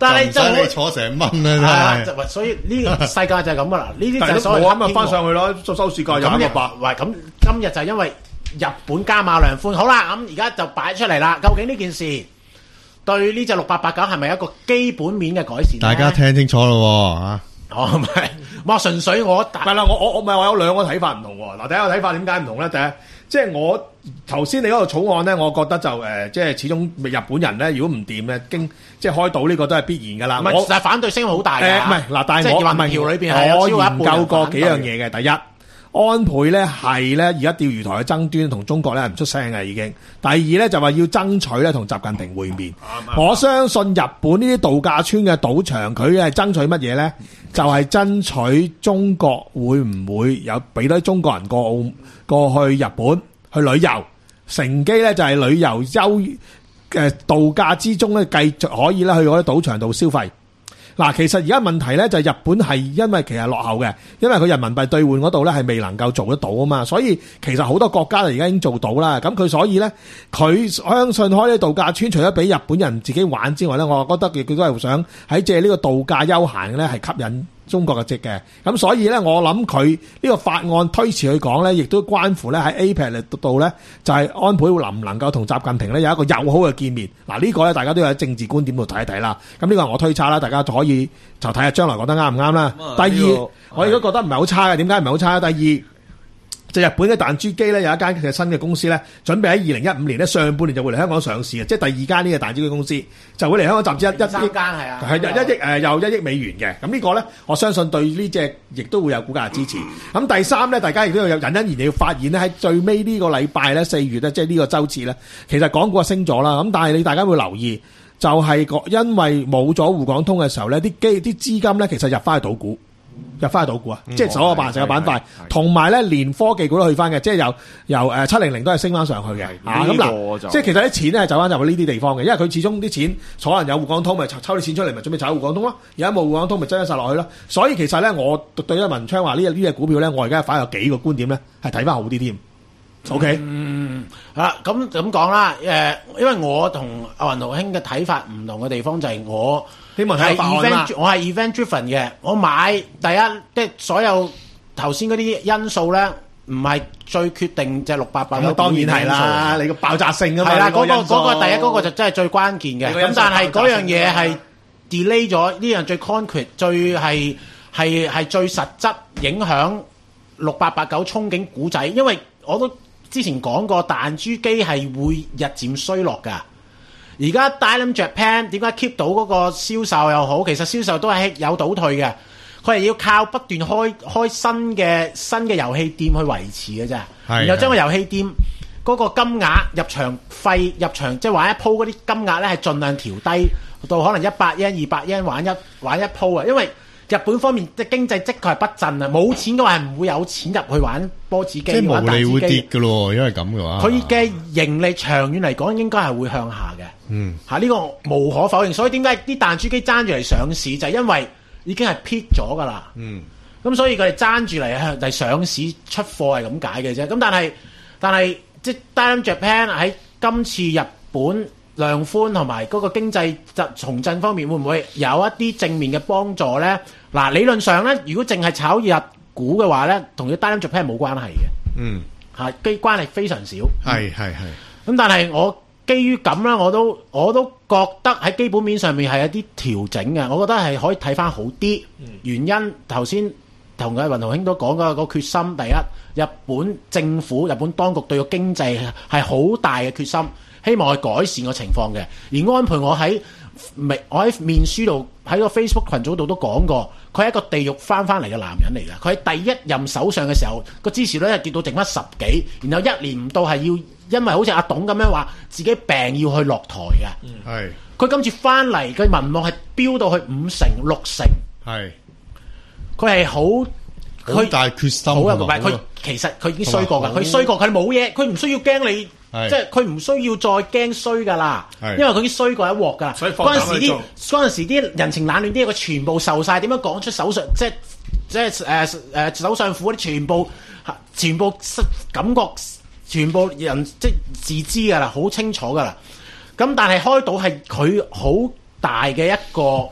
但係就唔使你坐成蚊啊！真係， 所以呢個世界就係咁噶啦。呢啲就係但係所謂冇咁咪翻上去咯，收收市價廿一個八。 喂，咁今日就係因為日本加碼量寬，好啦，咁而家就擺出嚟啦。究竟呢件事對呢隻六八八九係咪一個基本面嘅改善？ 大家聽清楚咯嚇。 哦，唔係，我純粹我唔係啦，我我我咪話有兩個睇法唔同喎。嗱，第一個睇法點解唔同咧？第一，即係我頭先你嗰個草案咧，我覺得就誒、呃，即係始終日本人咧，如果唔掂咧，經即係開賭呢個都係必然㗎啦。 唔係， 我但係反對聲好大嘅。 誒唔係嗱，但係我即係民調裏邊係有我超過一半研究過幾樣嘢嘅。第一，安倍咧係咧而家釣魚台嘅爭端同中國咧唔出聲嘅已經。第二咧就話要爭取咧同習近平會面。我相信日本呢啲度假村嘅賭場，佢係爭取乜嘢咧？就係爭取中國會唔會有俾多啲中國人過澳過去日本去旅遊，乘機咧就係旅遊休誒度假之中咧繼續可以咧去嗰啲賭場度消費。嗱，其實而家問題咧就係日本係因為其實落後嘅，因為佢人民幣兌換嗰度咧係未能夠做得到啊嘛，所以其實好多國家而家已經做到啦。咁佢所以咧，佢相信開啲度假村，除咗俾日本人自己玩之外咧，我覺得佢佢都係想喺借呢個度假休閒咧係吸引中國嘅值嘅。咁所以咧，我諗佢呢個法案推遲去講咧，亦都關乎咧喺 A P E C 度咧，就係安倍能唔能夠同習近平咧有一個友好嘅見面。嗱，呢個咧大家都有喺政治觀點度睇一睇啦。咁呢個係我推測啦，大家可以就睇下將來講得啱唔啱啦。第二，這個、我亦都覺得唔係好差嘅。點解唔係好差？第二，就日本嘅彈珠機咧有一間嘅新嘅公司咧，準備喺二零一五年咧上半年就會嚟香港上市嘅，即係第二間呢個彈珠機公司就會嚟香港集資一一億， 間係啊， 係一億誒又一億美元嘅。咁呢個咧，我相信對呢隻亦都會有股價支持。咁第三咧，大家亦都有隱隱然要發現咧，喺最尾呢個禮拜咧，四月咧，即係呢個週次咧，其實港股係升咗啦。咁但係你大家會留意，就係個因為冇咗滬港通嘅時候咧，啲基啲資金咧其實入翻去賭股。入翻去賭股啊！嗯、即係所有八成嘅板塊，同埋咧連科技股都去翻嘅，即係由由誒七零零都係升翻上去嘅。啊咁嗱，即係其實啲錢咧走翻入去呢啲地方嘅，因為佢始終啲錢可能有滬港通，咪抽啲錢出嚟，咪準備炒滬港通咯。而家冇滬港通，咪擠晒落去咯。所以其實咧，我對阿文昌話呢呢隻股票咧，我而家反而有幾個觀點咧，係睇翻好啲添。O K， 嗯，啊咁咁講啦，誒，因為我同阿雲豪兄嘅睇法唔同嘅地方就係我希望睇 event，我係 event driven 嘅，我買第一即係所有頭先嗰啲因素咧，唔係最決定隻六八八。 咁當然係啦，你個爆炸性啊嘛， 係啦，嗰個嗰個第一嗰個就真係最關鍵嘅。咁但係嗰樣嘢係 delay 咗，呢樣最 concrete，最係係係最實質影響六八八九憧憬股仔，因為我都之前講過彈珠機係會日漸衰落㗎。而家 Dynam Japan 點解 keep 到嗰個銷售又好？其實銷售都係有倒退嘅，佢係要靠不斷開開新嘅新嘅遊戲店去維持嘅啫。然後將個遊戲店嗰個金額入場費入場即係玩一鋪嗰啲金額咧，係盡量調低到可能一百yen、二百yen玩一玩一鋪啊，因為日本方面嘅經濟的確係不振啊，冇錢嘅話係唔會有錢入去玩波子機。即係毛利會跌嘅咯，因為咁嘅話。 佢嘅盈利長遠嚟講應該係會向下嘅。嗯，嚇呢、呢個無可否認。所以點解啲彈珠機爭住嚟上市，就係、係、因為已經係 peak 咗㗎啦。嗯，咁所以佢哋爭住嚟向嚟上市出貨係咁解嘅啫。咁但係但係即係 Dynam Japan 喺今次日本量寬同埋嗰個經濟重振方面，會唔會有一啲正面嘅幫助咧？嗱，理論上咧，如果淨係炒日股嘅話咧，同啲 Dynam Japan 冇關係嘅。嗯，嚇，基關係非常少。 係係係。咁但係我基於咁咧，我都我都覺得喺基本面上面係有啲調整嘅。我覺得係可以睇翻好啲。嗯、原因頭先同阿雲豪兄都講過個決心，第一，日本政府、日本當局對個經濟係好大嘅決心。希望去改善個情況嘅，而安倍我喺我喺面書度喺個 Facebook 群組度都講過，佢係一個地獄翻翻嚟嘅男人嚟嘅。佢喺第一任首相嘅時候，個支持率係跌到剩翻十幾，然後一年唔到係要因為好似阿董咁樣話自己病要去落台嘅。係佢、嗯、今次翻嚟嘅民望係飆到去五成六成。係佢係好佢大決心，好有唔係佢其實佢已經衰過㗎，佢衰過佢冇嘢，佢唔需要驚你。即係佢唔需要再驚衰噶啦，因為佢已經衰過一鑊噶啦。嗰陣時啲嗰陣時啲人情冷暖啲嘢，佢全部受晒。點樣講出首相？即係即係誒誒首相府嗰啲全部全部感覺，全部人即係自知噶啦，好清楚噶啦。咁但係開到係佢好大嘅一個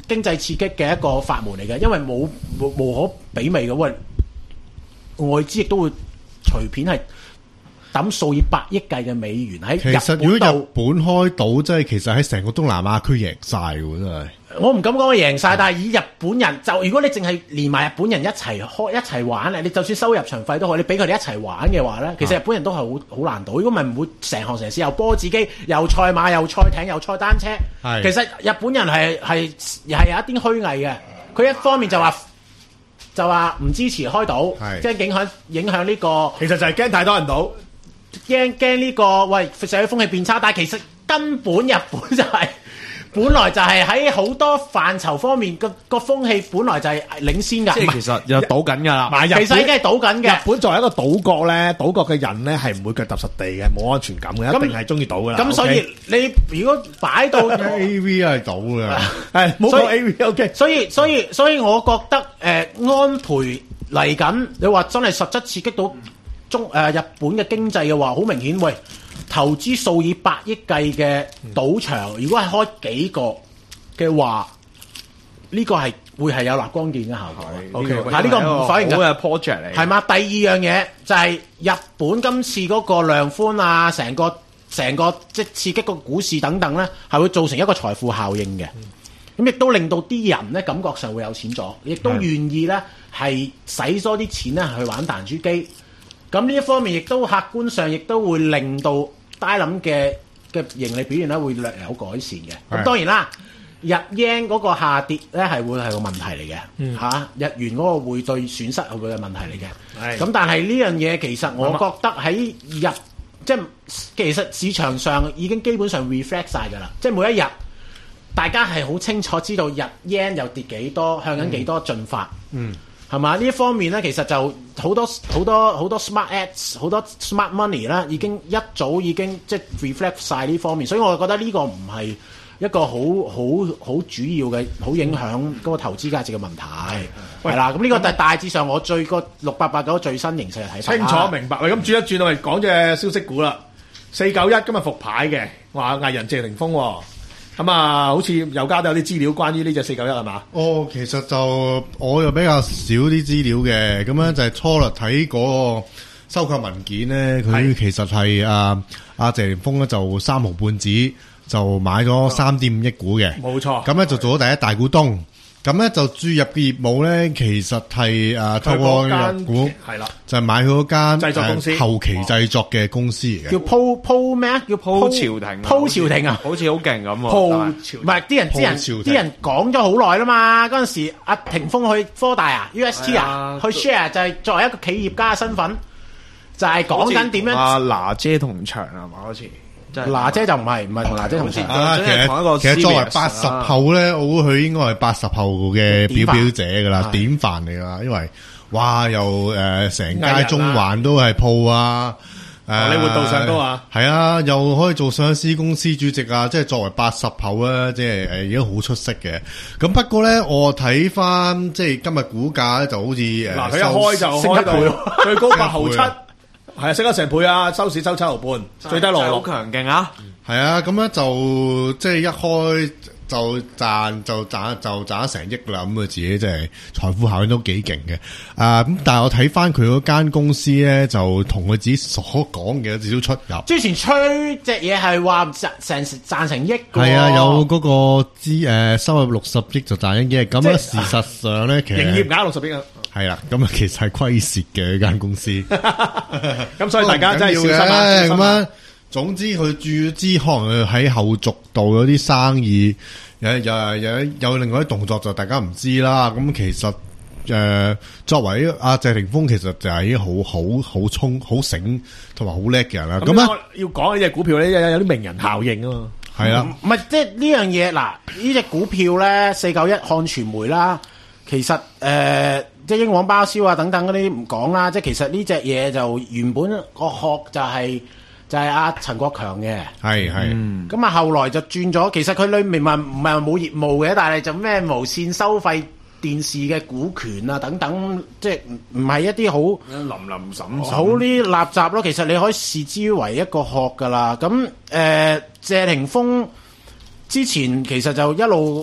經濟刺激嘅一個法門嚟嘅，因為冇冇無可比擬嘅，喂，外資亦都會隨便係抌數以百億計嘅美元喺其實如果日本開到，即係其實喺成個東南亞區贏晒喎，真係。 我唔敢講佢贏晒，但係以日本人就如果你淨係連埋日本人一齊開一齊玩咧，你就算收入場費都好，你俾佢哋一齊玩嘅話咧，其實日本人都係好好難賭。如果唔係唔會成行成市又波子機又賽馬又賽艇又賽單車。 係其實日本人係係係有一啲虛偽嘅。佢一方面就話就話唔支持開賭，即係影響影響呢個。 其實就係驚太多人賭， 驚驚呢個喂社會風氣變差，但係其實根本日本就係、是。本來就係喺好多範疇方面個個風氣本來就係領先㗎， 即係其實又賭緊㗎啦。 其實已經係賭緊嘅。 日本作為一個賭國咧，賭國嘅人咧係唔會腳踏實地嘅，冇安全感嘅，一定係中意賭㗎啦。 咁所以你如果擺到 A V 係賭㗎， 係冇講 A V OK。 所以所以所以我覺得誒、呃、安倍嚟緊，你話真係實質刺激到中誒、呃、日本嘅經濟嘅話，好明顯喂。投資數以百億計嘅賭場，如果係開幾個嘅話，呢、這個係會係有立光電嘅效果。 O K， 嗱呢個唔否認嘅， 好嘅 project 嚟。 係嘛？第二樣嘢就係、是、日本今次嗰個量寬啊，成個成個即刺激個股市等等咧，係會造成一個財富效應嘅。咁亦都令到啲人咧感覺上會有錢咗，亦都願意咧係使多啲錢咧去玩彈珠機。咁呢一方面亦都客觀上亦都會令到低諗嘅嘅盈利表現咧會略有改善嘅。咁當然啦，日 yen 嗰個下跌咧係會係個問題嚟嘅、嗯啊、日元嗰個匯兌損失係會係問題嚟嘅。咁但係呢樣嘢其實我覺得喺日即係其實市場上已經基本上 reflect 晒㗎啦，即係每一日大家係好清楚知道日 yen 又跌幾多，向緊幾多進發。嗯。係嘛？呢一方面咧，其實就好多好多好多 smart ads， 好多 smart money 啦，已經一早已經即係 reflect 晒呢方面，所以我覺得呢個唔係一個好好好主要嘅好影響嗰個投資價值嘅問題。係啦，咁呢個大大致上我最個六八八九最新形勢嘅睇法。 清楚明白。喂，咁轉一轉我哋講隻消息股啦，四九一今日復牌嘅，話藝人謝霆鋒喎。咁啊，好似又加到有啲資料關於呢隻四九一係嘛？ 哦，其實就我又比較少啲資料嘅，咁樣就係初略睇嗰個收購文件咧，佢其實係啊阿謝霆鋒咧就三毫半紙就買咗三點五億股嘅， 冇錯。 咁咧就做咗第一大股東。咁咧就注入嘅業務咧，其實係誒透過入股， 係啦， 就係買佢嗰間製作公司， 後期製作嘅公司嚟嘅。 叫鋪鋪咩啊？叫鋪朝廷， 鋪朝廷啊， 好似好勁咁喎。 鋪朝唔係啲人，啲人啲人講咗好耐啦嘛。嗰陣時阿霆鋒去科大啊 ，U S T 啊，去 share 就係作為一個企業家嘅身份，就係講緊點樣。 阿娜姐同場係嘛？好似。 娜姐就唔係唔係同娜姐同事啊，其實其實作為八十後咧，我估佢應該係八十後嘅表表姐噶啦，典範嚟噶，因為哇又誒成街中環都係鋪啊， 誒你活到上高啊， 係啊，又可以做上市公司主席啊，即係作為八十後咧，即係誒已經好出色嘅。咁不過咧，我睇翻即係今日股價咧，就好似誒嗱佢一開就開到最高八毫七。係啊，升咗成倍啊！收市收七毫半，最低落落好強勁啊！ 係啊，咁咧就即係一開就賺就賺就賺咗成億啦，咁佢自己即係財富效應都幾勁嘅。啊，咁但係我睇翻佢嗰間公司咧，就同佢自己所講嘅少少出入。 之前吹隻嘢係話賺成賺成億嘅。 係啊，有嗰個資誒收入六十億就賺一億，咁咧事實上咧其實營業額六十億啊。 係啦，咁啊其實係虧蝕嘅間公司， 咁所以大家真係小心啊！ 咁樣，總之佢注資可能佢喺後續度有啲生意，有有有有另外啲動作就大家唔知啦。咁其實誒、呃，作為阿謝霆鋒，其實就係已經好好好聰好醒同埋好叻嘅人啦。咁咧要講呢隻股票咧，有有啲名人效應啊嘛。 係啦， 唔係即係呢樣嘢嗱，呢隻股票咧四九一漢傳媒啦，其實誒。呃即係英皇包銷啊等等嗰啲唔講啦，即係其實呢隻嘢就原本個殼就係、是、就係阿陳國強嘅， 係係， 咁啊、嗯、後來就轉咗，其實佢裏面唔係唔係冇業務嘅，但係就咩無線收費電視嘅股權啊等等，即係唔唔係一啲好林林沈好啲垃圾咯。其實你可以視之為一個殼噶啦。咁誒、呃、謝霆鋒之前其實就一路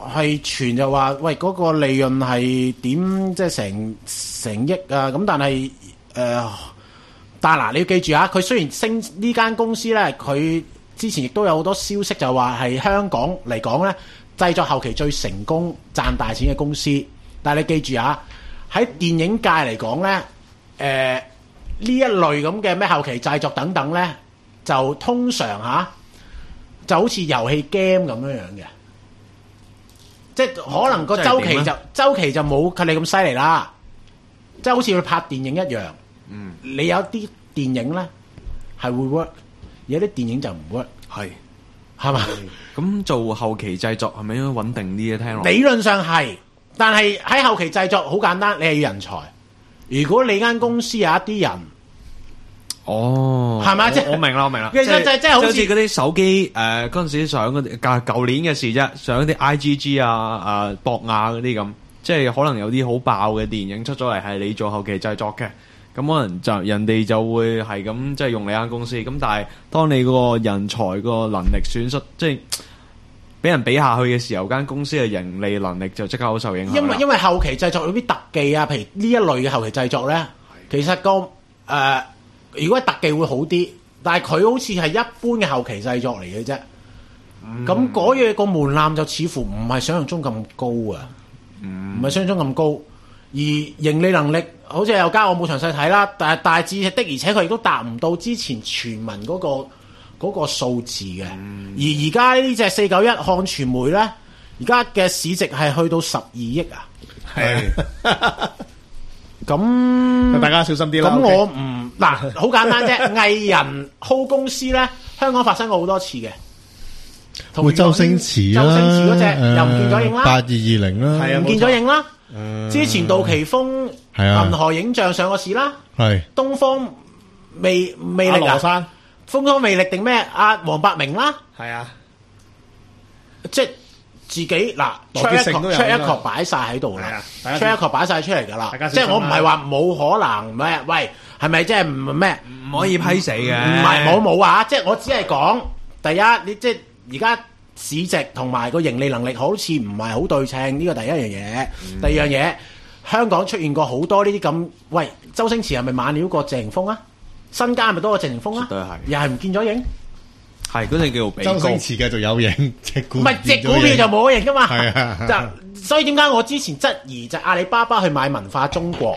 係傳就話，喂嗰、那個利潤係點，即係成成億啊！咁但係誒、呃，但係嗱，你要記住啊，佢雖然升呢間公司咧，佢之前亦都有好多消息就話係香港嚟講咧，製作後期最成功賺大錢嘅公司。但係你記住啊，喺電影界嚟講咧，誒、呃、呢一類咁嘅咩後期製作等等咧，就通常嚇、啊、就好似遊戲 game 咁樣樣嘅。即係可能個週期就週期就冇佢哋咁犀利啦，即係好似佢拍電影一樣。嗯，你有啲電影咧係會 work，有啲電影就唔 work。 係係嘛？ 咁做後期製作係咪應該穩定啲嘅？聽落理論上係，但係喺後期製作好簡單，你係要人才。如果你間公司有一啲人。 哦， 係咪？即係我明啦，我明啦。 其實就即係好似嗰啲手機誒，嗰陣時上嗰啲，舊舊年嘅事啫，上啲 I G G 啊、誒博雅嗰啲咁，即係可能有啲好爆嘅電影出咗嚟，係你做後期製作嘅，咁可能就人哋就會係咁，即係用你間公司。咁但係當你嗰個人才個能力損失，即係俾人比下去嘅時候，間公司嘅盈利能力就即刻好受影響。 因為因為後期製作有啲特技啊，譬如呢一類嘅後期製作咧，其實個誒。呃如果特技會好啲，但係佢好似係一般嘅後期製作嚟嘅啫。咁嗰嘢個門檻就似乎唔係想象中咁高啊，唔係想象中咁高。而盈利能力好似有加，我冇詳細睇啦。但係大致的，而且佢亦都達唔到之前傳聞嗰個嗰個數字嘅。嗯、而而家呢隻四九一看傳媒咧，而家嘅市值係去到十二億啊。係。咁大家小心啲啦。 咁我唔嗱，好簡單啫。藝人 hold 公司咧，香港發生過好多次嘅。 會周星馳啦， 周星馳嗰隻又唔見咗影啦， 八二二零啦， 係啊，唔見咗影啦。之前杜琪峰係啊， 銀河影像上過市啦。 係東方魅魅力啊， 羅山東方魅力定咩？阿黃百鳴啦， 係啊， 即係。自己嗱 track record 擺晒喺度啦 track record 擺晒出嚟㗎啦，即係我唔係話冇可能咩？喂，係咪即係唔咩？ 唔可以批死嘅。 唔係冇冇啊！即係我只係講第一，你即係而家市值同埋個盈利能力好似唔係好對稱，呢個第一樣嘢。嗯、第二樣嘢，香港出現過好多呢啲咁，喂，周星馳係咪猛料過謝霆鋒啊？身家係咪多過謝霆鋒啊？ 絕對係， 又係唔見咗影。 係嗰隻叫做周星馳繼續有影，隻股唔係隻股票就冇影噶嘛。 係啊， 就所以點解我之前質疑就阿里巴巴去買文化中國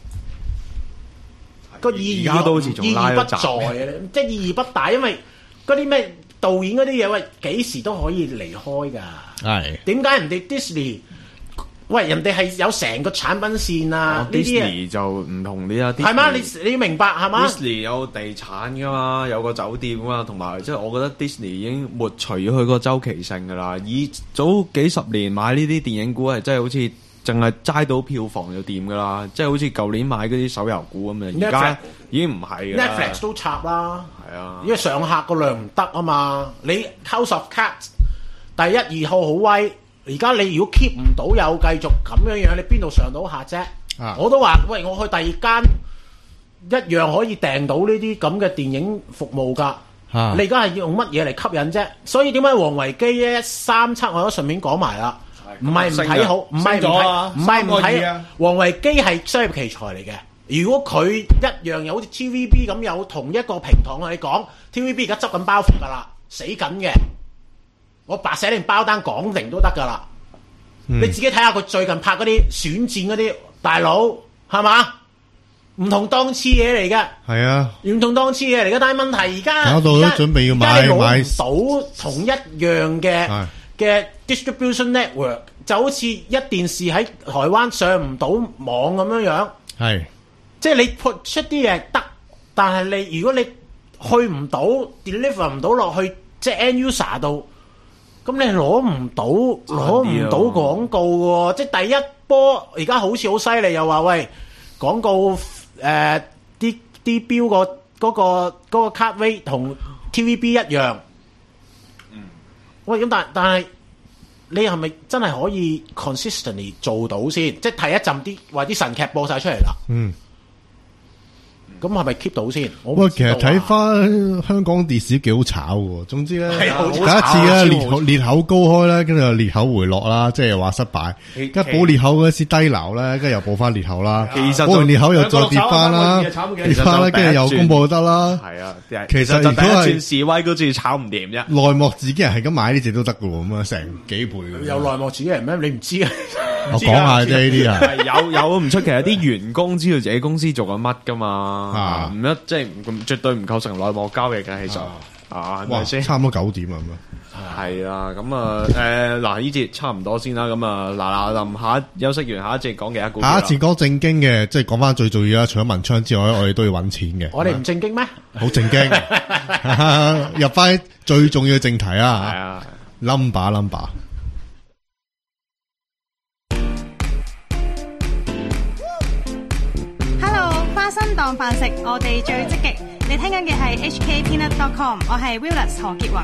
個意義， 都好似仲意義不在嘅， 即係意義不大，因為嗰啲咩導演嗰啲嘢，喂，幾時都可以離開㗎。 係點解人哋 Disney？喂，人哋係有成個產品線啊！呢啲 Disney 就唔同啲啦， 係嘛？你你要明白係嘛 ？Disney 有地產噶嘛，有個酒店噶嘛，同埋即係我覺得 Disney 已經抹除咗佢個周期性噶啦。以早幾十年買呢啲電影股係真係好似淨係齋到票房就掂噶啦，即係好似舊年買嗰啲手遊股咁樣。而家已經唔係㗎啦。 Netflix 都插啦， 係啊， 因為上客個量唔得啊嘛。你 House of Cards 第一二號好威。而家你如果 keep 唔到有繼續咁樣樣，你邊度上到客啫？啊、我都話喂，我去第二間一樣可以訂到呢啲咁嘅電影服務㗎。啊、你而家係用乜嘢嚟吸引啫？所以點解王維基一三七我都順便講埋啦，唔係唔睇好，唔係唔睇，唔係唔睇。王維基係商業奇才嚟嘅。如果佢一樣有好似 T V B 咁有同一個平台，我哋講 T V B 而家執緊包袱㗎啦，死緊嘅。我白寫定包單講定都得噶啦，嗯、你自己睇下佢最近拍嗰啲選戰嗰啲大佬係嘛？唔同檔次嘢嚟嘅，係啊，唔同檔次嘢嚟嘅。但係問題而家搞到都準備要買買到同一樣嘅嘅 distribution network，就好似一電視喺台灣上唔到網咁樣樣，係即係你 put 出啲嘢得，但係你如果你去唔到 deliver 唔到落去即係 end user 度。咁你攞唔到攞唔到廣告喎，即係第一波而家好似好犀利，又話喂廣告誒啲啲標個嗰個嗰個 cut rate 同 T V B 一樣，嗯，喂咁但但係你係咪真係可以 consistently 做到先？即係睇一陣啲話啲神劇播晒出嚟啦，嗯， 咁係咪 keep 到先？我唔喂， 知道啊其實睇翻香港跌市幾好炒喎。總之咧， 係好第一炒啊次咧超裂口裂口高開咧，跟住又裂口回落啦，即係話失敗。跟住補裂口嗰時低流咧，跟住又補翻裂口啦。 其實補完裂口又再跌翻啦，跌翻啦，跟住又公佈就得啦。 係啊， 其實其實就第一如果係轉示威嗰轉炒唔掂啫。 內幕自己人係咁買呢只都得㗎喎，咁啊成幾倍㗎。 有內幕自己人咩？你唔知啊？ 我講下啫，呢啲啊。 係有有唔出奇，啲員工知道自己公司做緊乜噶嘛， 啊唔一即係唔絕對唔構成內幕交易嘅，其實啊，係哇， 咪先？ 差唔多九點啊咁啊。 係啊，咁啊，誒嗱呢節差唔多先啦，咁啊嗱嗱臨下一休息完下一節講其他股票啦。 下一次講正經嘅，即係講翻最重要啦。除咗文昌之外，我哋都要揾錢嘅。 我哋唔正經咩？ 好正經，入翻最重要嘅正題係啊啊， ！number number。 Hello，花生當飯食，我哋最積極。你聽緊嘅係 H K Peanut dot com， 我係 Willis 何潔宏。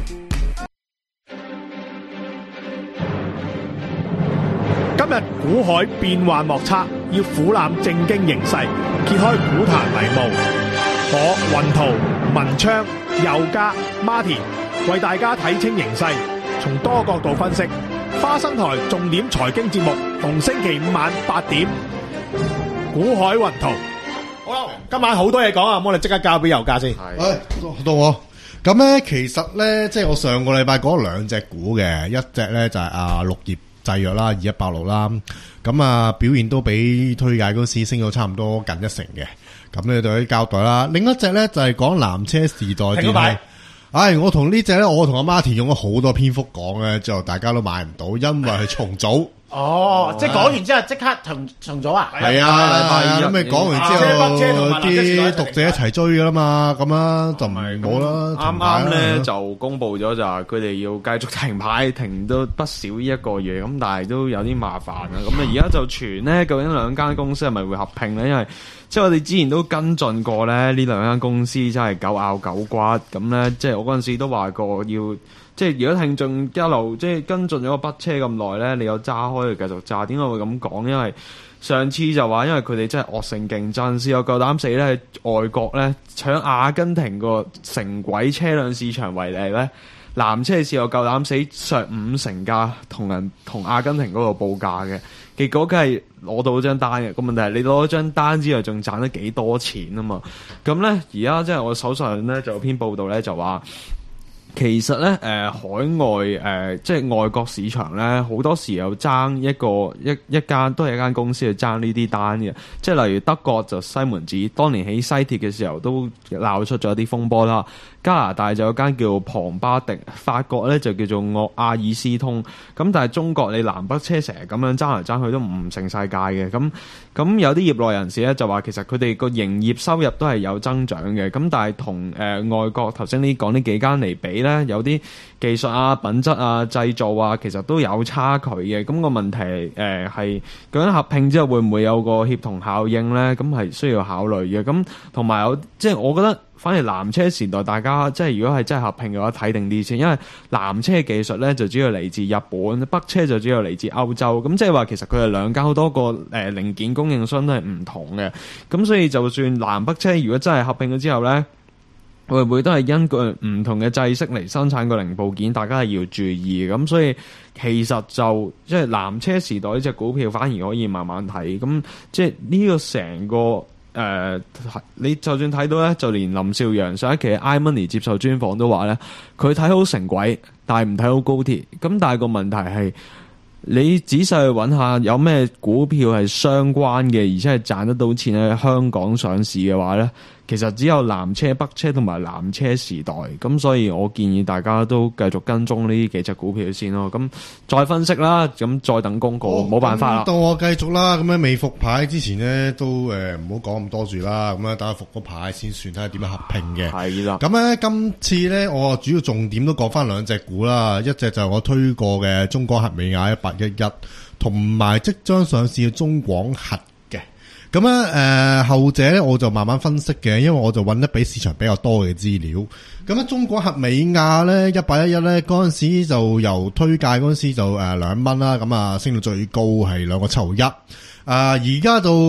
今日股海變幻莫測，要俯瞰正經形勢，揭開股壇迷霧。我雲圖、文昌、佑嘉、Martin 為大家睇清形勢，從多角度分析。花生台重點財經節目，逢星期五晚八點。股海雲圖。好啦，今晚好多嘢講啊，咁我哋即刻交俾佑嘉先。 係誒，到到我。咁咧，其實咧，即係我上個禮拜講咗兩隻股嘅，一隻咧就係啊綠葉製藥啦，二一八六啦。咁啊表現都比推介公司升咗差唔多近一成嘅。咁咧就可以交代啦。另一隻咧就係講南車時代電器。唉，我同呢隻咧，我同阿 Martin 用咗好多篇幅講咧，之後大家都買唔到，因為係重組。 哦，即係講完之後即刻重重組啊？ 係啊，咁你講完之後，啲讀者一齊追噶啦嘛，咁啊就唔冇啦。 啱啱咧就公布咗就係佢哋要繼續停牌，停都不少一個月，咁但係都有啲麻煩啊。咁啊而家就傳咧，究竟兩間公司係咪會合併咧？因為即係我哋之前都跟進過咧，呢兩間公司真係狗咬狗骨，咁咧即係我嗰陣時都話過要。即係如果聽眾一路即係跟進咗個北車咁耐咧，你有揸開就繼續揸。點解會咁講？因為上次就話因為佢哋真係惡性競爭，先有夠膽死咧，外國咧搶阿根廷個城軌車輛市場為例咧，南車試有夠膽死上五成價同人同阿根廷嗰度報價嘅，結果梗係攞到張單嘅。個問題係你攞咗張單之後，仲賺得幾多錢啊嘛？咁咧而家即係我手上咧就有篇報道咧就話。其實咧，誒、呃、海外誒、呃、即係外國市場咧，好多時有爭一個一一間都係一間公司去爭呢啲單嘅，即係例如德國就西門子，當年起西鐵嘅時候都鬧出咗啲風波啦。加拿大就有間叫龐巴迪，法國咧就叫做鄂阿爾斯通。咁但係中國你南北車成日咁樣爭嚟爭去都唔成世界嘅。咁咁有啲業內人士咧就話其實佢哋個營業收入都係有增長嘅。咁但係同誒外國頭先呢講呢幾間嚟比咧，有啲技術啊、品質啊、製造啊，其實都有差距嘅。咁、個問題誒係究竟合併之後會唔會有個協同效應咧？咁係需要考慮嘅。咁同埋有即係我覺得。反而南車時代，大家即係如果係真係合併嘅話，睇定啲先，因為南車技術咧就主要嚟自日本，北車就主要嚟自歐洲。咁即係話其實佢哋兩間好多個誒、呃、零件供應商都係唔同嘅。咁所以就算南北車如果真係合併咗之後咧，會唔會都係因個唔同嘅制式嚟生產個零部件？大家係要注意。咁所以其實就即係南車時代呢隻股票反而可以慢慢睇。咁即係呢個成個。誒、呃，你就算睇到咧，就連林少陽上一期 iMoney 接受專訪都話咧，佢睇好城軌，但係唔睇好高鐵。咁但係個問題係，你仔細去揾下有咩股票係相關嘅，而且係賺得到錢喺香港上市嘅話咧，其實只有南車、北車同埋南車時代。咁所以我建議大家都繼續跟蹤呢幾隻股票先咯。咁再分析啦，咁再等公告，冇、哦、辦法啦。 到我繼續啦。咁樣未復牌之前呢，都誒唔好講咁多住啦。咁樣等下復個牌先算，睇下點樣合併嘅。 係啦。 咁咧今次咧，我主要重點都講翻兩隻股啦。一隻就係我推過嘅中廣核美亞一八一一，同埋即將上市嘅中廣核。咁咧，誒、呃、後者咧我就慢慢分析嘅，因為我就揾得比市場比較多嘅資料。咁咧，中廣核美亞咧一八一一咧嗰陣時就由推介嗰陣時就誒兩蚊啦，咁啊升到最高係兩個七毫一。啊，而家就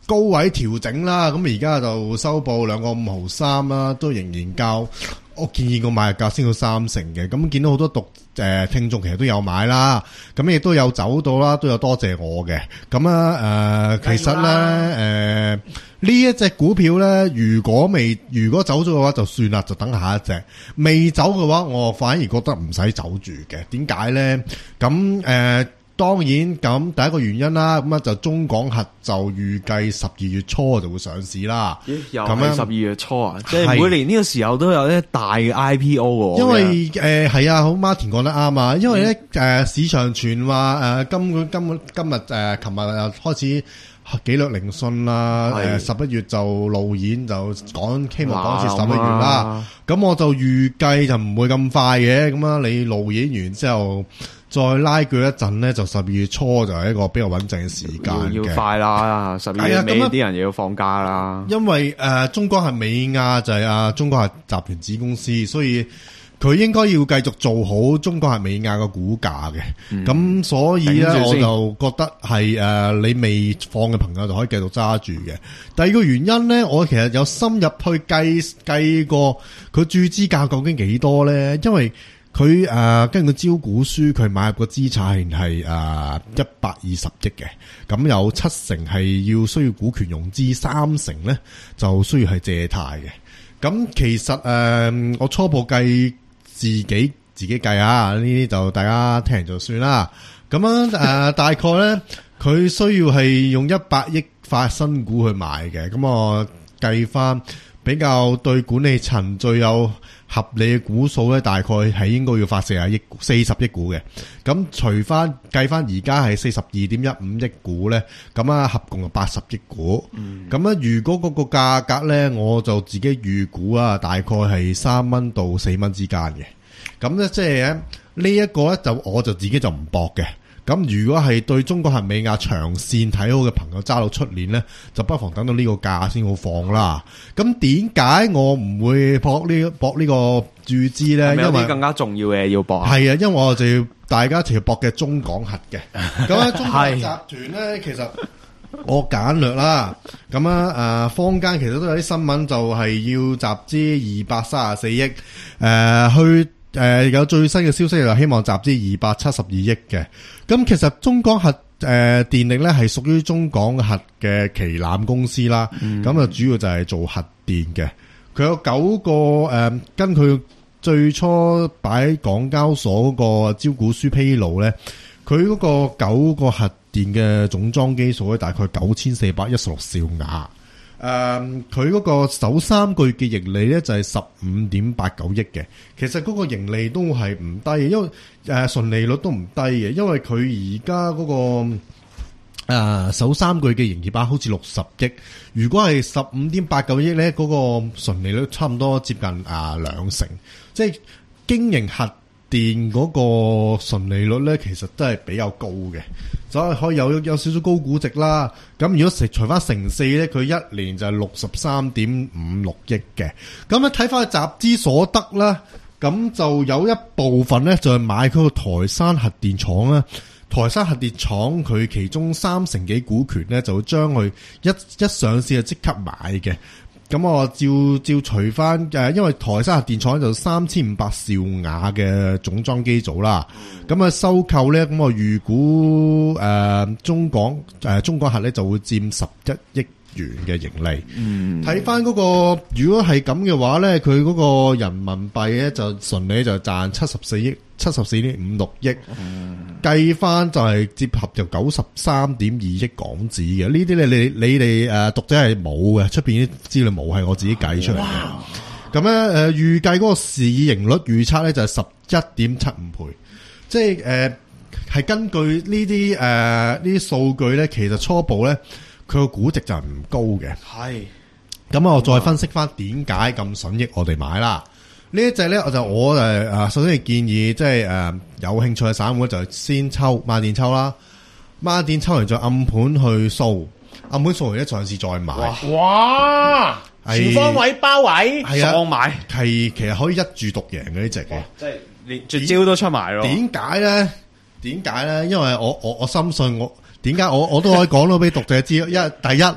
高位調整啦，咁而家就收報兩個五毫三啦，都仍然較我建議個買入價升到三成嘅。咁見到好多讀誒、呃、聽眾其實都有買啦，咁亦都有走到啦，都有多謝我嘅。咁啊誒，其實咧誒呢一隻股票咧，如果未如果走咗嘅話就算啦，就等下一隻。未走嘅話，我反而覺得唔使走住嘅。點解咧？咁誒。呃當然咁第一個原因啦，咁啊就中港核就預計十二月初就會上市啦。 咦，又係十二月初啊！即係每年呢個時候都有啲大嘅 I P O 喎。 因為誒係啊，好 Martin 講得啱啊。因為咧誒、嗯呃、市場傳話誒今個今今日誒琴日又開始紀律聆訊啦，誒十一月就路演就講希望講至十一月啦。咁我就預計就唔會咁快嘅。咁啊，你路演完之後。再拉鋸一陣咧，就十二月初就係一個比較穩陣嘅時間嘅。 要快啦，十二月尾啲人又要放假啦。 因為誒、呃、中國係美亞就係啊中國係集團子公司，所以佢應該要繼續做好中國係美亞嘅股價嘅。咁、嗯、所以咧，我就覺得係誒、呃、你未放嘅朋友就可以繼續揸住嘅。第二個原因咧，我其實有深入去計計過佢注資價究竟幾多咧，因為。佢誒、呃、根據招股書，佢買入個資產係誒一百二十億嘅，咁有七成係要需要股權融資，三成咧就需要係借貸嘅。咁其實誒、呃、我初步計自己自己計啊，呢啲就大家聽完就算啦。咁樣誒大概咧，佢需要係用一百億發新股去買嘅。咁我計翻比較對管理層最有合理嘅股數咧，大概係應該要發四十億、四十億股嘅。咁除翻計翻而家係四十二點一五億股咧，咁啊合共係八十億股。咁啊、嗯，如果嗰個價格咧，我就自己預估啊，大概係三蚊到四蚊之間嘅。咁咧，即係呢一個咧，就我就自己就唔搏嘅。咁如果係對中國核美亞長線睇好嘅朋友揸到出年咧，就不妨等到呢個價先好放啦。咁點解我唔會搏呢搏呢個注資咧？因為更加重要嘅要搏。 係啊，因為我就要大家一齊搏嘅中港核嘅。咁啊，中港集團咧，其實我簡略啦。咁啊，誒，坊間其實都有啲新聞，就係要集資二百三十四億，誒、呃，去。誒、呃，有最新嘅消息就希望集資二百七十二億嘅。咁其實中港核誒、呃、電力咧係屬於中港核嘅旗艦公司啦。咁啊、嗯，主要就係做核電嘅。佢有九個誒、呃，跟佢最初擺喺港交所嗰個招股書披露咧，佢嗰個九個核電嘅總裝機數咧，大概九千四百一十六兆瓦。誒，佢嗰、呃、個首三個月嘅盈利咧就係十五點八九億嘅，其實嗰個盈利都係唔低，因為誒純、呃、利率都唔低嘅，因為佢而家嗰個誒、呃、首三個月嘅營業額好似六十億，如果係十五點八九億咧，嗰、那個純利率差唔多接近啊兩、呃、成，即係經營核電嗰個純利率咧，其實都係比較高嘅。所以可以有有少少高估值啦。咁如果食除翻乘四咧，佢一年就係六十三點五六億嘅。咁咧睇翻集資所得啦，咁就有一部分咧就係買佢個台山核電廠啦。台山核電廠佢其中三成幾股權咧，就會將佢一一上市就即刻買嘅。咁我照照除翻誒，因為台山核電廠就三千五百兆瓦嘅總裝機組啦。咁啊收購咧，咁我預估誒、呃、中港誒、呃、中港核咧就會佔十一億元嘅盈利。嗯，睇翻嗰個如果係咁嘅話咧，佢嗰個人民幣咧就純利就賺七十四億七十四點五六億。嗯，計翻就係折合就九十三點二億港紙嘅。呢啲咧你你哋誒讀者係冇嘅，出邊啲資料冇，係我自己計出嚟嘅。咁咧誒預計嗰個市盈率預測咧就係十一點七五倍。即係誒，係、呃、根據呢啲誒呢啲數據咧，其實初步咧佢個估值就係唔高嘅。係是，咁我再分析翻點解咁筍益我哋買啦？呢一隻咧，我就我誒誒，首先係建議即係誒有興趣嘅散戶就先抽孖電抽啦，孖電抽完再暗盤去掃，暗盤掃完一上市再買。 哇！全是方位包圍， 係啊， 雙買係其實可以一注獨贏嘅呢隻嘅， 即係連絕招都出埋咯。 點解咧？點解咧？因為我我我深信我點解我我都可以講到俾讀者知，因為第一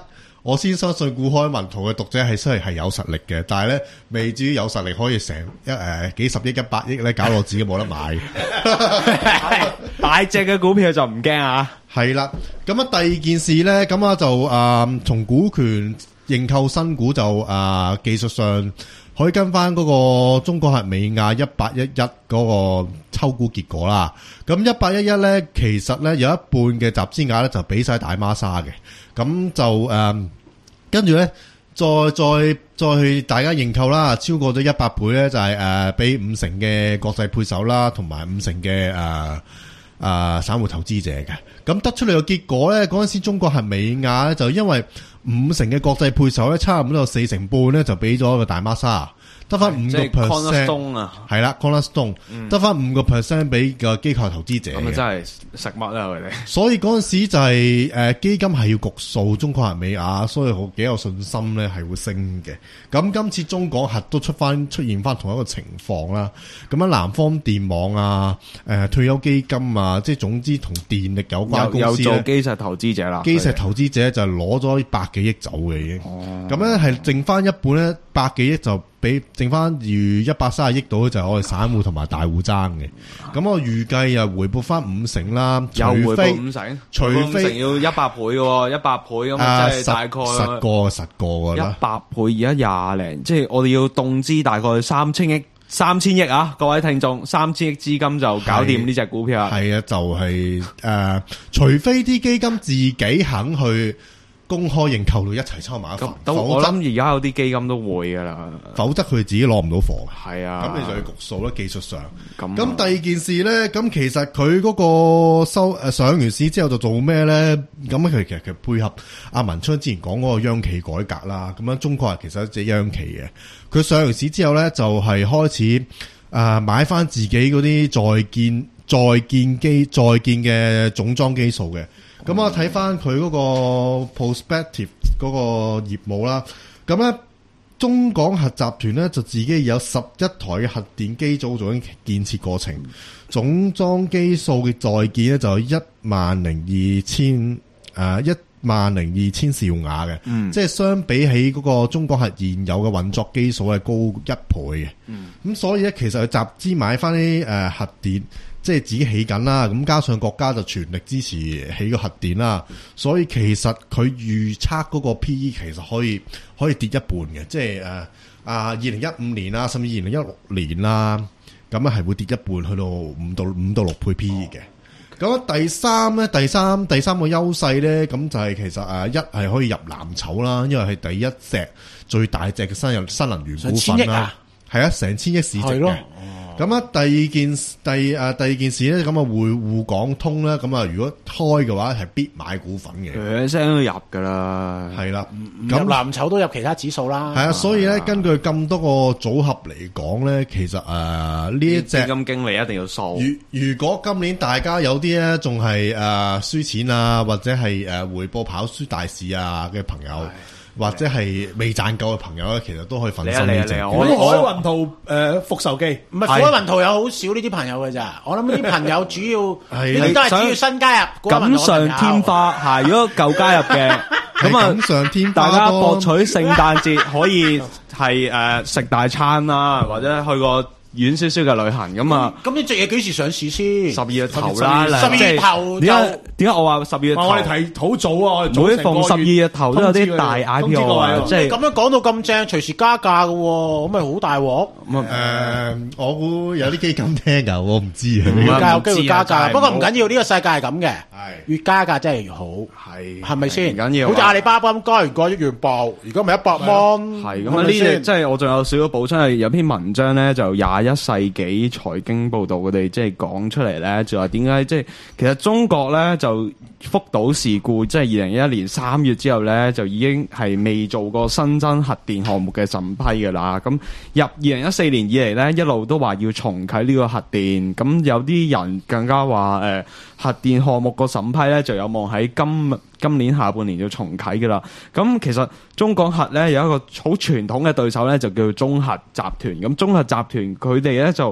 我先相信古海文圖嘅讀者係雖然係有實力嘅，但係咧未至於有實力可以成一誒、呃、幾十億、一百億咧，搞到自己冇得買。 大隻嘅股票就唔驚啊！ 係啦，咁啊第二件事咧，咁啊就誒從、呃、股權認購新股就誒、呃、技術上可以跟翻嗰個中國核美亞一八一一嗰個抽股結果啦。咁一八一一咧，其實咧有一半嘅集資額咧就俾晒大孖沙嘅，咁就誒跟住咧再再再去大家認購啦，超過咗一百倍咧就係誒俾五成嘅國際配手啦，同埋五成嘅誒誒散戶投資者嘅。咁得出嚟嘅結果咧，嗰陣時中國核美亞咧就因為五成嘅國際配手咧，差唔多有四成半咧就俾咗個大孖沙，得翻五個 percent 啊， 係啦 ，Cornerstone 得翻五個 percent 俾個機構投資者。 咁啊真係食物啦佢哋。 所以嗰陣時就係、是、誒、呃、基金係要局數中國核美亞，所以好幾有信心咧係會升嘅。咁今次中港核都出翻出現翻同一個情況啦。咁樣南方電網啊、誒、呃、退休基金啊，即係總之同電力有關公司又做基石投資者啦。 基石投資者就攞咗百幾億走嘅已經。咁咧係剩翻一半咧，百幾億就俾剩翻逾一百三十億度，就係我哋散戶同埋大戶爭嘅。咁我預計又回報翻五成啦， 又回非報五成， 除非五成要一百倍嘅喎，一百倍咁啊，即係大概十個十個㗎啦。 一百倍而家廿零，即係我哋要動資大概三千億。三千億啊！各位聽眾，三千億資金就搞掂呢隻股票啊！ 係啊，就係、是、誒、呃，除非啲基金自己肯去公開認購到一齊抽埋一份， 我諗而家有啲基金都會噶啦， 否則佢自己攞唔到貨。 係啊， 咁你就要局數啦，技術上。咁咁第二件事咧，咁其實佢嗰個收誒上完市之後就做咩咧？咁佢其實其實配合阿文昌之前講嗰個央企改革啦。咁樣中國人其實係一隻央企嘅。佢上完市之後咧，就係、是、開始誒、呃、買翻自己嗰啲在建在建機在建嘅總裝機數嘅。咁、嗯、我睇翻佢嗰個 prospective 嗰個業務啦。咁咧，中港核集團咧就自己有十一台嘅核電機組做緊建設過程，總裝機數嘅在建咧就有一萬零二千誒一萬零二千兆瓦嘅，嗯、即係相比起嗰個中國核現有嘅運作機數係高一倍嘅。咁、嗯、所以咧，其實佢集資買翻啲誒核電。即係自己起緊啦，咁加上國家就全力支持起個核電啦，所以其實佢預測嗰個 P E 其實可以可以跌一半嘅，即係誒啊二零一五年啦，甚至二零一六年啦，咁啊係會跌一半去到五到五到六倍 P E 嘅。咁、哦、第三咧，第三第三個優勢咧，咁就係其實誒一係可以入藍籌啦，因為係第一隻最大隻嘅新入新能源股份啦，係啊，成千億市值嘅。咁啊，第二件第誒第二件事咧，咁啊匯滬港通咧，咁啊如果開嘅話係必買股份嘅， 嘭聲都入噶啦， 係啦， 咁藍籌都入其他指數啦， 係啊，所以咧根據咁多個組合嚟講咧，其實誒呢一隻基金經理一定要掃。 如如果今年大家有啲咧仲係誒輸錢啊，或者係誒回報跑輸大市啊嘅朋友。或者係未賺夠嘅朋友咧，其實都可以分心呢隻。 我海雲圖誒復仇記， 唔係海雲圖有好少呢啲朋友嘅咋？我諗呢啲朋友主要呢啲都係主要新加入。 錦上添花係，如果舊加入嘅咁啊， 錦上添花， 大家博取聖誕節可以係誒食大餐啦，或者去個遠少少嘅旅行咁啊！ 咁呢隻嘢幾時上市先？ 十二月頭啦， 十二月頭點解點解我話十二月頭？ 我哋睇好早啊！ 每逢十二月頭都有啲大 I P O 啊！即係咁樣講到咁正，隨時加價嘅喎，咁咪好大鑊？ 誒，我估有啲基金聽㗎，我唔知啊。 越加有機會加價，不過唔緊要，呢個世界係咁嘅， 係越加價真係越好， 係係咪先？ 唔緊要， 好似阿里巴巴咁加完個一元爆，而家咪一百蚊。 係咁啊！呢隻即係我仲有少少補充，係有篇文章咧，就廿一世紀財經報導，佢哋即係講出嚟咧，就話點解即係其實中國咧就福島事故，即係二零一一年三月之後咧，就已經係未做過新增核電項目嘅審批㗎啦。咁入二零一四年以嚟咧，一路都話要重啟呢個核電。咁有啲人更加話誒、呃、核電項目個審批咧，就有望喺今今年下半年要重啟㗎啦。咁其實中港核咧有一個好傳統嘅對手咧，就叫做中核集團。咁中核集團佢哋咧就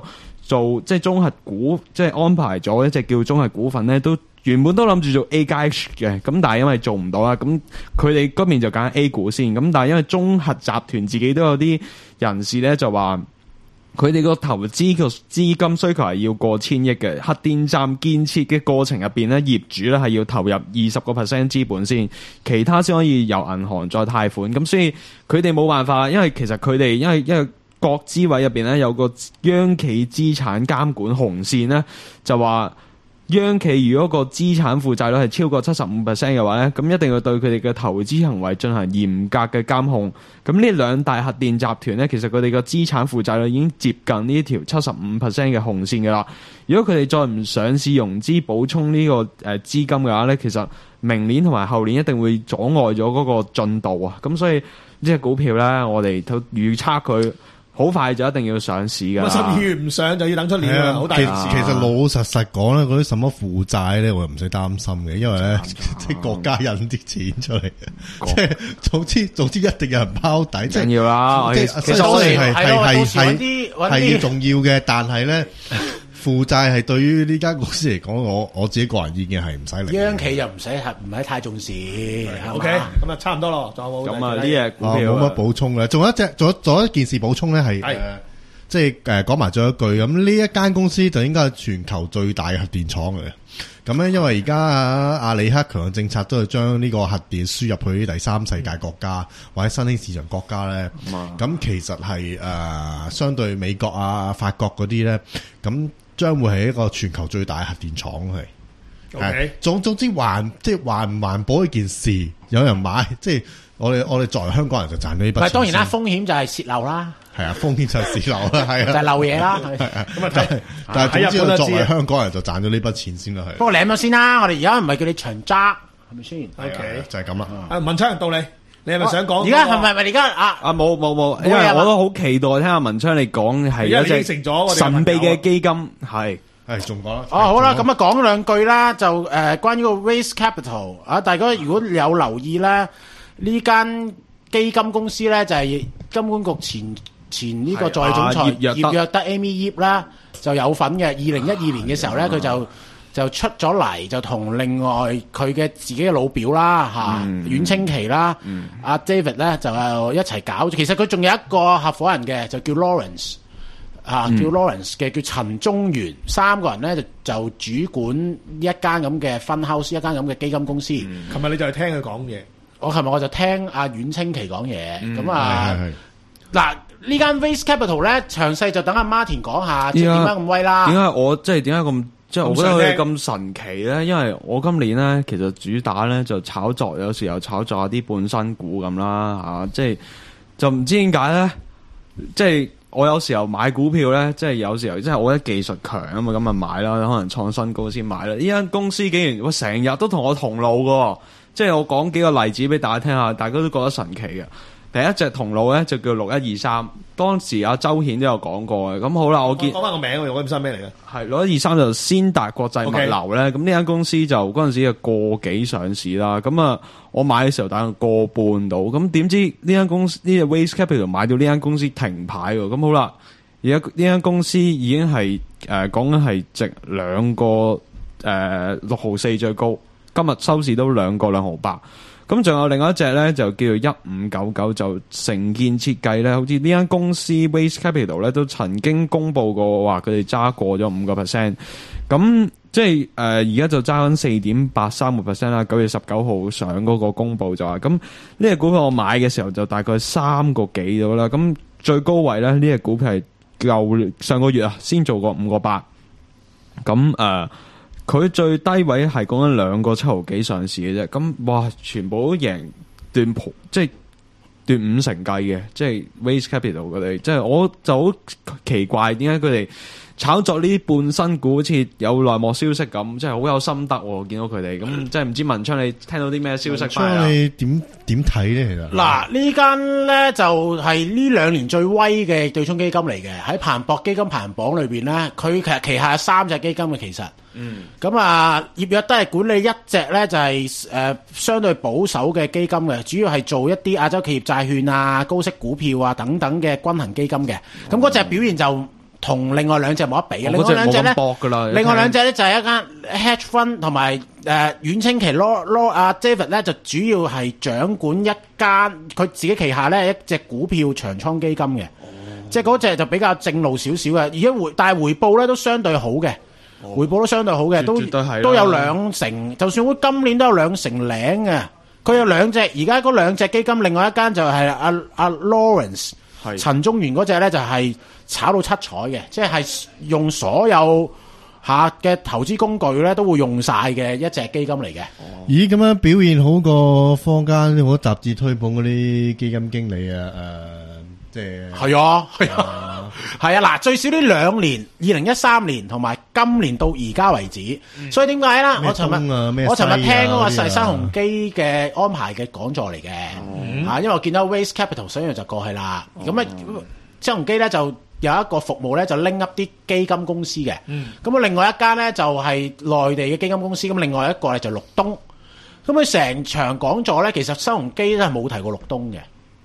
做即係綜合股，即係安排咗一隻叫綜合股份咧，都原本都諗住做 A 加 H 嘅，咁但係因為做唔到啦，咁佢哋嗰邊就揀 A 股先，咁但係因為綜合集團自己都有啲人士咧就話。佢哋個投資個資金需求係要過千億嘅，核電站建設嘅過程入邊咧，業主咧係要投入二十個 percent 資本先，其他先可以由銀行再貸款。咁所以佢哋冇辦法，因為其實佢哋因為因為國資委入邊咧有個央企資產監管紅線咧，就話。央企如果個資產負債率係超過七十五 percent 嘅話咧，咁一定要對佢哋嘅投資行為進行嚴格嘅監控。咁呢兩大核電集團咧，其實佢哋嘅資產負債率已經接近呢條七十五 percent 嘅紅線嘅啦。如果佢哋再唔上市融資補充呢個誒資金嘅話咧，其實明年同埋後年一定會阻礙咗嗰個進度啊。咁所以呢隻股票咧，我哋都預測佢。好快就一定要上市㗎。 十二月唔上就要等出年啦，好大件事。 其實老實實講咧，嗰啲什麼負債咧，我又唔使擔心嘅，因為咧即係國家印啲錢出嚟，即係總之總之一定有人拋底。 緊要啦， 即係其實我哋係係係係係要重要嘅，但係咧。負債係對於呢間公司嚟講，我我自己個人意見係唔使理。 央企又唔使係唔係太重視。 O K，咁啊差唔多咯，仲有冇？ 咁啊呢隻股票冇乜補充啦。仲有一隻，仲有仲有一件事補充咧，係誒，即係誒講埋咗一句。咁呢一間公司就應該係全球最大嘅核電廠嚟嘅。咁咧，因為而家啊阿李克強嘅政策都係將呢個核電輸入去第三世界國家或者新興市場國家咧。咁、嗯、其實係誒、呃、相對美國啊、法國嗰啲咧，咁。將會係一個全球最大嘅核電廠係，係 Okay. 總總之環即係環唔環保呢件事，有人買，即係我哋我哋作為香港人就賺咗呢筆錢。 當然啦，風險就係洩漏啦。 係啊，風險就係洩漏啦，係啊， 就係漏嘢啦。 咁啊， 但係但係總之我作為香港人就賺咗呢筆錢先啦，係。 不過舐咗先啦，我哋而家唔係叫你長揸，係咪先 ？O K， 就係咁啦。 啊，文昌到你。你係咪想講？ 而家係咪咪而家啊？ 啊冇冇冇，因為我都好期待聽阿文昌你講係一隻神秘嘅基金，係係仲講啦。 哦好啦，咁啊講兩句啦，就誒關於個 Raise Capital 啊，大家如果有留意咧，呢間基金公司咧就係金管局前前呢個助理總裁葉躍德 Amy Yip 啦，就有份嘅。二零一二年嘅時候咧，佢就。就出咗嚟，就同另外佢嘅自己嘅老表啦，嚇、嗯，阮清奇啦，阿、嗯啊、David 咧就一齊搞。其實佢仲有一個合夥人嘅，就叫 Lawrence，啊，嗯、叫 Lawrence 嘅，叫陳中元，三個人咧就就主管一間咁嘅 fund house，一間咁嘅基金公司。琴日、 嗯、你就係聽佢講嘢， 我琴日我就聽阿阮清奇講嘢，咁、嗯、啊，嗱呢間 Raise Capital 咧，詳細就等阿 Martin 講下，即係點解咁威啦？點解我即係點解咁？即係我覺得佢哋咁神奇咧，因為我今年咧其實主打咧就炒作，有時候炒作下啲半新股咁啦，啊，即係就唔知點解咧，即係我有時候買股票咧，即係有時候即係我覺得技術強啊嘛，咁啊買啦，可能創新高先買啦。呢間公司竟然我成日都同我同路㗎，即係我講幾個例子俾大家聽下，大家都覺得神奇嘅。第一隻同路咧就叫六一二三，當時阿周顯都有講過嘅。咁好啦，我見講翻個名，我用嗰啲新咩嚟嘅？ 係六一二三就先達國際物流咧。咁呢間公司就嗰陣時係個幾上市啦。咁啊，我買嘅時候大概個半到。咁點知呢間公司呢隻 Raise Capital 買到呢間公司停牌喎。咁好啦，而家呢間公司已經係誒講緊係值兩個誒六毫四最高，今日收市都兩個兩毫八。咁仲有另外一隻咧，就叫做一五九九，就成建設計咧，好似呢間公司 Raise Capital 咧都曾經公布過話佢哋揸過咗五個 percent， 咁即係誒而家就揸緊四點八三個 percent 啦。九月十九號上嗰個公布就話，咁呢隻股票我買嘅時候就大概三個幾到啦，咁最高位咧呢隻股票係舊上個月啊先做過五個八，咁誒。佢最低位係講緊兩個七毫幾上市嘅啫，咁哇，全部都贏斷盤，即係斷五成計嘅，即係 Raise Capital 佢哋，即係我就好奇怪點解佢哋炒作呢啲半新股，好似有內幕消息咁，即係好有心得喎。見到佢哋咁，即係唔知文昌你聽到啲咩消息？文昌你點點睇咧？其實嗱，呢間咧就係呢兩年最威嘅對沖基金嚟嘅，喺彭博基金排行榜裏邊咧，佢其實旗下有三隻基金嘅，其實。嗯，咁啊，葉躍都係管理一隻咧，就係、是、誒、呃、相對保守嘅基金嘅，主要係做一啲亞洲企業債券啊、高息股票啊等等嘅均衡基金嘅。咁嗰隻表現就同另外兩隻冇得比嘅。另嗰隻冇咁外兩隻咧， 搏㗎啦。 另外兩隻咧就係一間 hedge fund 同埋誒遠清期 Law Law 阿 David 咧就主要係掌管一間佢自己旗下咧一隻股票長倉基金嘅，即係嗰隻就比較正路少少嘅，而家回但係回報咧都相對好嘅。回報都相對好嘅，都絕對係啦都有兩成，就算佢今年都有兩成零嘅。佢有兩隻，而家嗰兩隻基金，另外一間就係阿阿 Lawrence 係陳中原嗰隻咧，就係炒到七彩嘅，即係用所有下嘅投資工具咧都會用晒嘅一隻基金嚟嘅。 咦，咁樣表現好過坊間好多雜誌推捧嗰啲基金經理啊，誒、即係係啊，係啊，係啊！嗱，最少呢兩年，二零一三年同埋今年到而家為止，所以點解咧？ 咩我尋東啊咩日我尋日西啊聽嗰個嗰啲啊細新鴻基嘅安排嘅講座嚟嘅，啊，因為我見到 Raise Capital 所以就過去啦。咁啊，新鴻基咧就有一個服務咧，就拎 up 啲基金公司嘅。咁啊，另外一間咧就係內地嘅基金公司，咁另外一個咧就陸東。咁佢成場講座咧，其實新鴻基都係冇提過陸東嘅。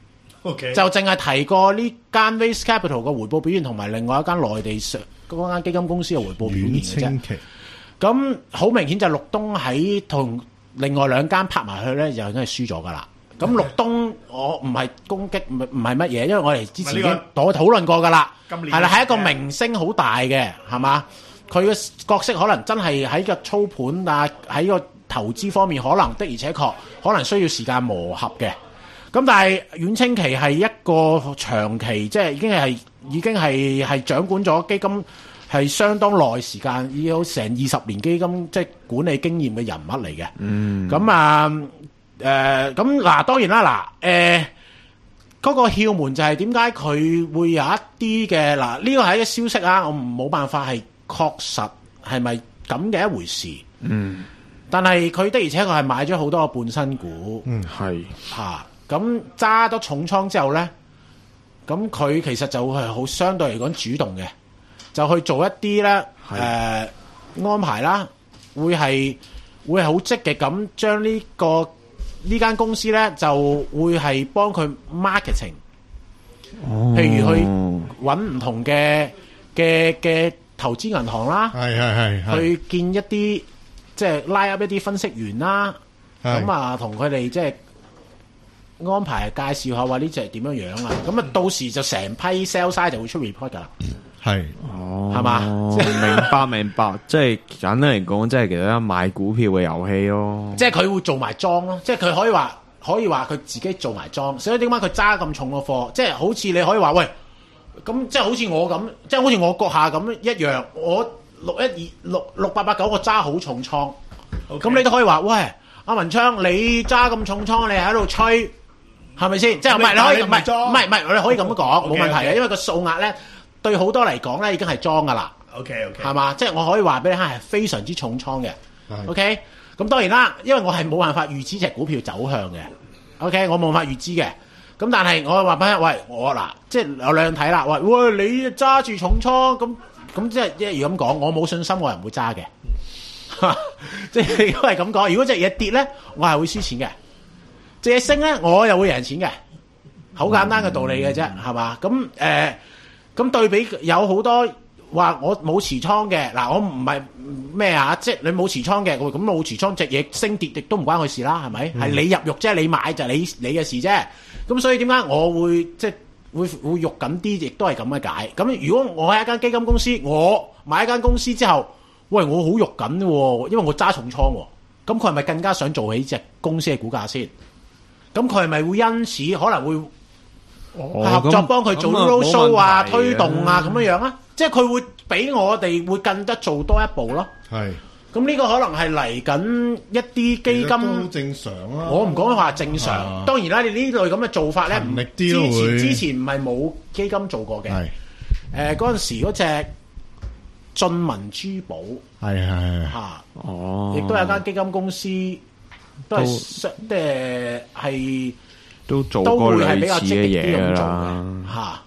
OK， 就淨係提過呢間 Raise Capital 嘅回報表現，同埋另外一間內地上嗰間基金公司嘅回報表現遠嘅啫。 清期咁好明顯就陸東喺同另外兩間拍埋去咧，就已經係輸咗噶啦。咁陸東我唔係攻擊，唔唔係乜嘢，因為我哋之前已經討討論過噶啦。 今年係啦，係一個明星好大嘅，係嘛？佢嘅角色可能真係喺個操盤啊，喺個投資方面可能的而且確可能需要時間磨合嘅。咁但係遠清期係一個長期，即係已經係已經係係掌管咗基金係相當耐時間，已經有成二十年基金即係管理經驗嘅人物嚟嘅。嗯，咁啊誒，咁嗱當然啦嗱誒，嗰個竅門就係點解佢會有一啲嘅嗱呢個係一個消息啊，我冇辦法係確實係咪咁嘅一回事。嗯，但係佢的而且確係買咗好多個半新股。 嗯，係嚇。咁揸咗重倉之後咧，咁佢其實就係好相對嚟講主動嘅，就去做一啲咧誒安排啦，會係會係好積極咁將呢個呢間公司咧就會係幫佢 marketing， 哦， 譬如去揾唔同嘅嘅嘅投資銀行啦， 係係係係去見一啲即係拉 up 一啲分析員啦， 係咁啊同佢哋即係。安排介紹下話呢隻點樣樣啊，咁啊到時就成批 sell side 就會出 report 噶啦， 係哦， 係嘛明白明白，即係簡單嚟講，即係其實買股票嘅遊戲咯。 即係佢會做埋莊咯，即係佢可以話可以話佢自己做埋莊，所以點解佢揸咁重個貨？即係好似你可以話喂，咁即係好似我咁，即係好似我閣下咁一樣，我六一二六六八八九我揸好重倉，咁你都可以話喂，阿文昌你揸咁重倉，你喺度吹。係咪先？即係唔係你可以唔係唔係唔係你可以咁樣講冇問題嘅，因為個數額咧對好多嚟講咧已經係裝噶啦。 OK OK， 係嘛？即係我可以話俾你聽係非常之重倉嘅。OK，咁當然啦，因為我係冇辦法預知隻股票走向嘅。OK，我冇辦法預知嘅。咁但係我話俾你聽，喂我嗱，即係有兩睇啦。喂喂，你揸住重倉咁咁即係一如咁講，我冇信心我係唔會揸嘅。即係如果係咁講，如果隻嘢跌咧，我係會輸錢嘅。借升咧，我又會贏錢嘅，好簡單嘅道理嘅啫，係嘛？咁誒，咁對比有好多話我冇持倉嘅，嗱我唔係咩啊，即係你冇持倉嘅，咁冇持倉隻嘢升跌亦都唔關佢事啦，係咪？係、嗯、你入肉啫，你買就係你你嘅事啫。咁所以點解我會即係會會肉緊啲，亦都係咁嘅解。咁如果我喺一間基金公司，我買一間公司之後，喂我好肉緊喎，因為我揸重倉喎，咁佢係咪更加想做起隻公司嘅股價先？咁佢係咪會因此可能會合作幫佢做 roadshow 啊、推動啊咁樣樣啊？即係佢會比我哋會更加做多一步咯。係。咁呢個可能係嚟緊一啲基金都正常啦。 我唔講話正常， 啊、 當然啦，你呢類咁嘅做法咧， 力啲都會之前之前唔係冇基金做過嘅。係。誒嗰陣時嗰隻晉文珠寶係係係嚇， 哦， 亦都有間基金公司。都係即係係都做過類似嘅嘢啦， 嚇。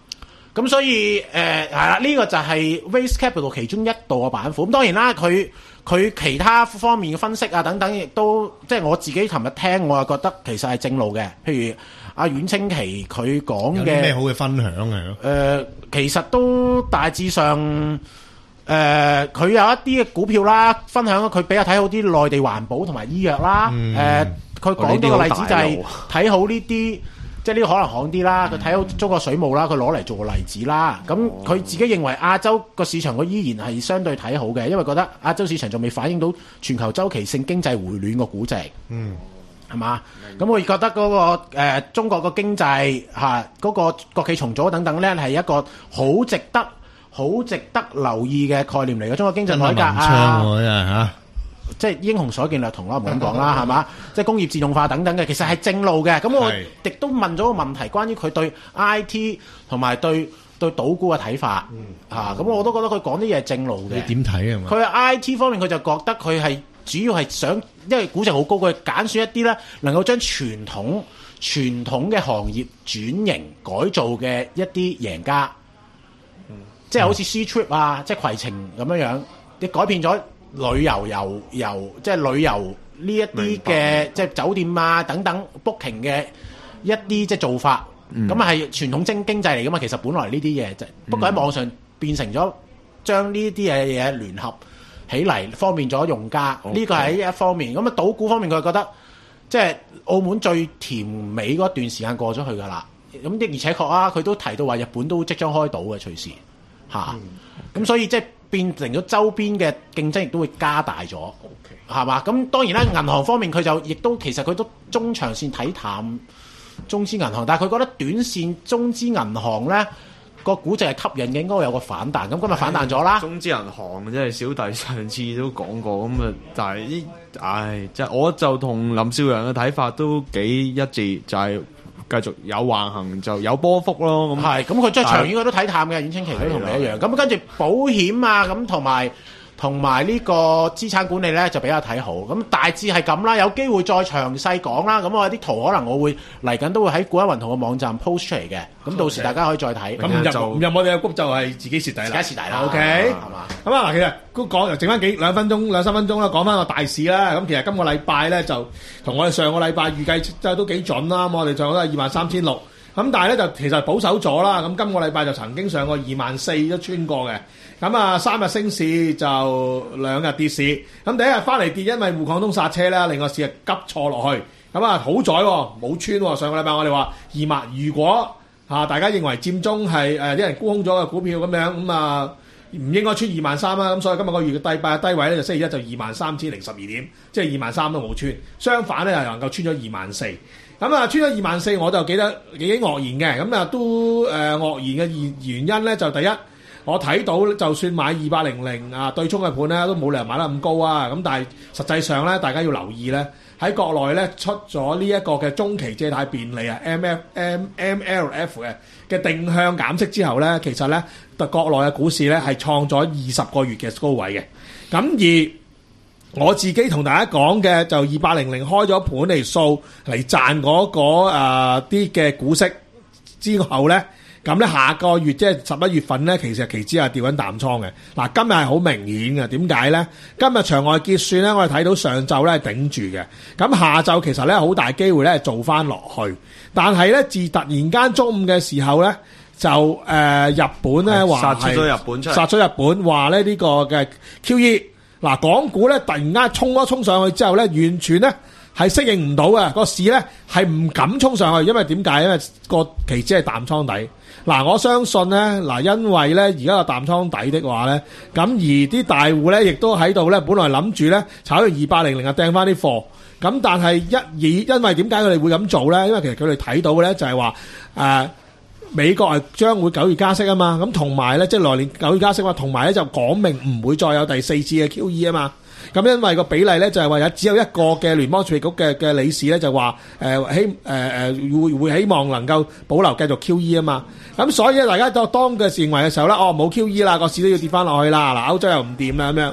咁所以誒係啦，呢、這個就係 Race Capital 其中一度嘅板斧。咁當然啦，佢佢其他方面嘅分析啊等等，亦都即係我自己琴日聽，我又覺得其實係正路嘅。譬如阿阮清奇佢講嘅有啲咩好嘅分享係咯？ 誒、呃，其實都大致上誒，佢、呃、有一啲嘅股票啦，分享佢比較睇好啲內地環保同埋醫藥啦。誒、 嗯， 佢講到個例子就係睇好呢啲。即係呢個可能行啲啦，佢睇好中國水務啦，佢攞嚟做個例子啦。咁佢自己認為亞洲個市場佢依然係相對睇好嘅，因為覺得亞洲市場仲未反映到全球周期性經濟回暖個估值。嗯，係嘛？咁我覺得嗰、嗰個、呃、中國個經濟嚇嗰、啊嗰個國企重組等等咧，係一個好值得、好值得留意嘅概念嚟嘅。中國經濟改革啊！即係英雄所見略同啦，唔咁講啦，係嘛？即係工業自動化等等嘅，其實係正路嘅。咁我亦都問咗個問題，關於佢對 I T 同埋對對賭股嘅睇法嚇。咁、嗯啊、我都覺得佢講啲嘢係正路嘅。 你點睇啊？ 佢 I T 方面，佢就覺得佢係主要係想，因為估值好高，佢揀選一啲咧能夠將傳統傳統嘅行業轉型改造嘅一啲贏家，嗯、即係好似 Ctrip 啊，即係攜程咁樣樣，你改變咗。旅遊遊遊即係旅遊呢一啲嘅即係酒店啊等等 booking 嘅一啲即係做法，咁啊係傳統經經濟嚟噶嘛。其實本來呢啲嘢就不過喺網上變成咗將呢啲嘢嘢聯合起嚟，方便咗用家。呢、okay. 個係一方面。咁啊賭股方面，佢覺得即係澳門最甜美嗰段時間過咗去㗎啦。咁的而且確啊，佢都提到話日本都即將開賭嘅隨時嚇。咁、啊嗯 okay. 所以即係。變成咗周邊嘅競爭亦都會加大咗，係嘛？咁當然啦，銀行方面佢就亦都其實佢都中長線睇淡中資銀行，但係佢覺得短線中資銀行咧個估值係吸引嘅，應該會有個反彈。咁今日反彈咗啦。 中資銀行即係小弟上次都講過，咁啊，但係呢，唉，即係我就同林少陽嘅睇法都幾一致，就係、是。繼續有橫行就有波幅咯，咁係咁佢即係長遠佢都睇淡嘅，阮清奇都同你一樣。咁跟住保險啊，咁同埋同埋呢個資產管理咧就比較睇好。咁大致係咁啦，有機會再詳細講啦。咁我有啲圖可能我會嚟緊都會喺古一雲圖嘅網站 post 出嚟嘅。咁到時大家可以再睇。 咁入入我哋嘅谷就係自己蝕底啦， 自己蝕底啦。 OK， 係嘛？ 咁啊嗱，其實都講又剩翻幾兩分鐘兩三分鐘啦，講翻個大市啦。咁其實今個禮拜咧就同我哋上個禮拜預計即係都幾準啦。咁我哋上個都係二萬三千六。咁但係咧就其實保守咗啦，咁今個禮拜就曾經上過二萬四都穿過嘅，咁啊三日升市就兩日跌市，咁第一日翻嚟跌，因為滬港通剎車啦，令個市啊急挫落去，咁啊好在冇穿喎。上個禮拜我哋話二萬，如果嚇大家認為佔中係誒啲人沽空咗嘅股票咁樣，咁啊唔應該穿二萬三啦，咁所以今日個月嘅低拜低位咧就星期一就二萬三千零十二點，即係二萬三都冇穿，相反咧又能夠穿咗二萬四。咁啊，穿咗二萬四，我就記得幾愕然嘅。咁啊，都誒愕然嘅原因咧，就第一，我睇到就算買二八零零啊對沖嘅盤咧，都冇理由買得咁高啊。咁但係實際上咧，大家要留意咧，喺國內咧出咗呢一個嘅中期借貸便利啊 M F M M L F 嘅嘅定向減息之後咧，其實咧，特國內嘅股市咧係創咗二十個月嘅高位嘅。咁而我自己同大家講嘅就二八零零開咗盤嚟掃嚟賺嗰個誒啲嘅股息之後咧，咁咧下個月即係十一月份咧，其實期指係掉緊淡倉嘅。嗱，今日係好明顯嘅，點解咧？今日場外結算咧，我哋睇到上晝咧係頂住嘅，咁下晝其實咧好大機會咧係做翻落去，但係咧自突然間中午嘅時候咧就誒、呃、日本咧話殺出咗日本出嚟， 殺咗日本話咧呢個嘅 Q E。嗱，港股咧突然間衝一衝上去之後咧，完全咧係適應唔到嘅，個市咧係唔敢衝上去，因為點解？因為個期指係淡倉底。嗱，我相信咧，嗱，因為咧而家個淡倉底的話咧，咁而啲大戶咧亦都喺度咧，本來諗住咧炒完二八零零啊掟翻啲貨，咁但係一以因為點解佢哋會咁做咧？因為其實佢哋睇到嘅咧就係話誒。美國係將會九月加息啊嘛，咁同埋咧即係來年九月加息嘛，同埋咧就講明唔會再有第四次嘅 Q E 啊嘛。咁因為個比例咧就係話有只有一個嘅聯邦儲備局嘅嘅理事咧就話誒希誒誒會會希望能夠保留繼續 Q E 啊嘛。咁所以咧大家當當嘅認為嘅時候咧，哦冇 Q E 啦，個市都要跌翻落去啦。嗱，歐洲又唔掂啦咁樣。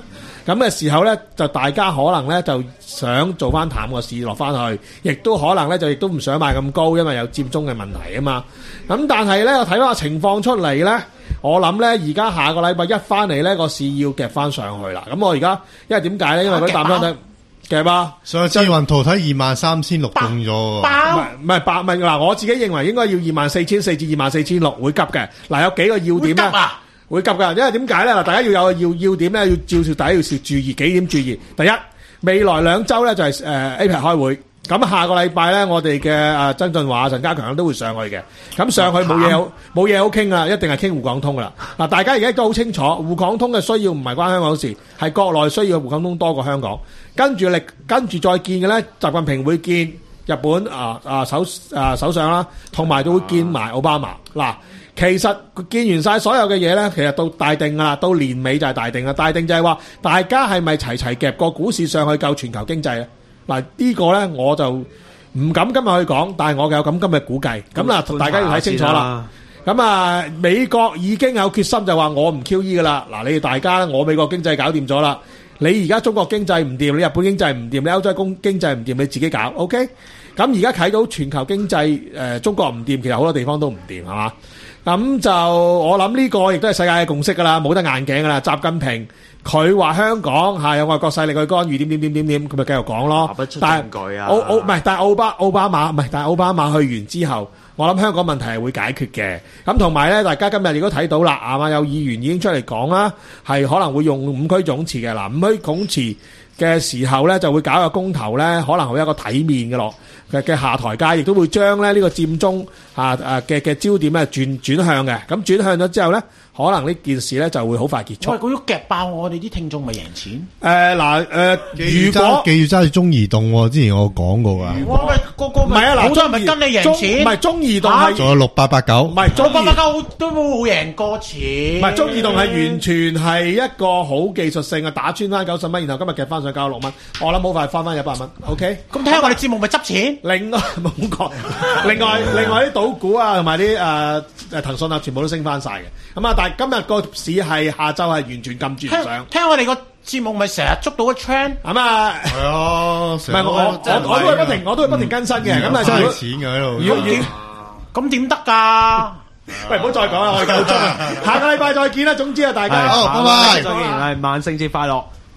咁嘅時候咧，就大家可能咧就想做翻淡個市落翻去，亦都可能咧就亦都唔想買咁高，因為有佔中嘅問題啊嘛。咁但係咧，我睇翻個情況出嚟咧，我諗咧而家下個禮拜一翻嚟咧個市要夾翻上去啦。咁我而家因為點解咧？因為嗰啲淡倉睇夾啊， 上次雲圖睇二萬三千六中咗喎， 唔係唔係百蚊嗱，我自己認為應該要二萬四千四至二萬四千六會急嘅。嗱，有幾個要點咧？會急㗎，因為點解咧？嗱，大家要有要要點咧，要照住大家要注意幾點注意。第一，未來兩週咧就係誒 A P E C 開會，咁下個禮拜咧，我哋嘅誒曾俊華、陳家強都會上去嘅。咁上去冇嘢好冇嘢好傾啊，一定係傾滬港通㗎啦。嗱，大家而家都好清楚，滬港通嘅需要唔係關香港事，係國內需要滬港通多過香港。跟住力跟住再見嘅咧，習近平會見日本啊啊首啊首相啦，同埋都會見埋奧巴馬嗱。其實見完晒所有嘅嘢咧，其實到大定㗎啦，到年尾就係大定啦。大定就係話大家係咪齊齊夾個股市上去救全球經濟咧？嗱，呢個咧我就唔敢今日去講，但係我有咁今日估計。咁嗱，大家要睇清楚啦。咁啊，美國已經有決心就話我唔 Q E 㗎啦。嗱，你哋大家我美國經濟搞掂咗啦，你而家中國經濟唔掂，你日本經濟唔掂，你歐洲公經濟唔掂，你自己搞 OK。咁而家睇到全球經濟誒、呃、中國唔掂，其實好多地方都唔掂係嘛？咁就我諗呢個亦都係世界嘅共識㗎啦，冇得硬頸㗎啦。習近平佢話香港係有外國勢力去干預，點點點點點，佢咪繼續講咯。但係奧奧唔係，但係奧巴奧巴馬唔係，但係奧巴馬去完之後，我諗香港問題係會解決嘅。咁同埋咧，大家今日亦都睇到啦，啊嘛有議員已經出嚟講啦，係可能會用五區總辭嘅。嗱，五區總辭嘅時候咧，就會搞個公投咧，可能會有一個體面嘅落嘅嘅下台階，亦都會將咧呢個佔中啊啊嘅嘅焦點咧轉轉向嘅。咁轉向咗之後咧，可能呢件事咧就會好快結束。 喂，佢要夾爆我哋啲聽眾咪贏錢？ 誒嗱誒，如果記住揸住中移動喎，之前我講過㗎。 哇喂，個個唔係啊嗱， 好多人咪跟你贏錢， 唔係中移動係仲有六八八九， 唔係六八八九都冇贏過錢。 唔係中移動係完全係一個好技術性嘅打穿翻九十蚊，然後今日夾翻上九十六蚊，我諗好快翻翻一百蚊。OK， 咁聽我哋節目咪執錢。 另外冇講，另外另外啲賭股啊，同埋啲誒誒騰訊啊，全部都升翻晒嘅。咁啊，但係今日個市係下晝係完全撳住唔上。 聽我哋個節目咪成日捉到個 trend， 咁啊， 係啊， 唔係我我我都係不停，我都係不停更新嘅。咁啊， 真係錢嘅喺度。 如果咁點得㗎？ 喂，唔好再講啦，我哋夠鐘啊！下個禮拜再見啦。總之啊，大家好，拜拜， 再見，係萬聖節快樂。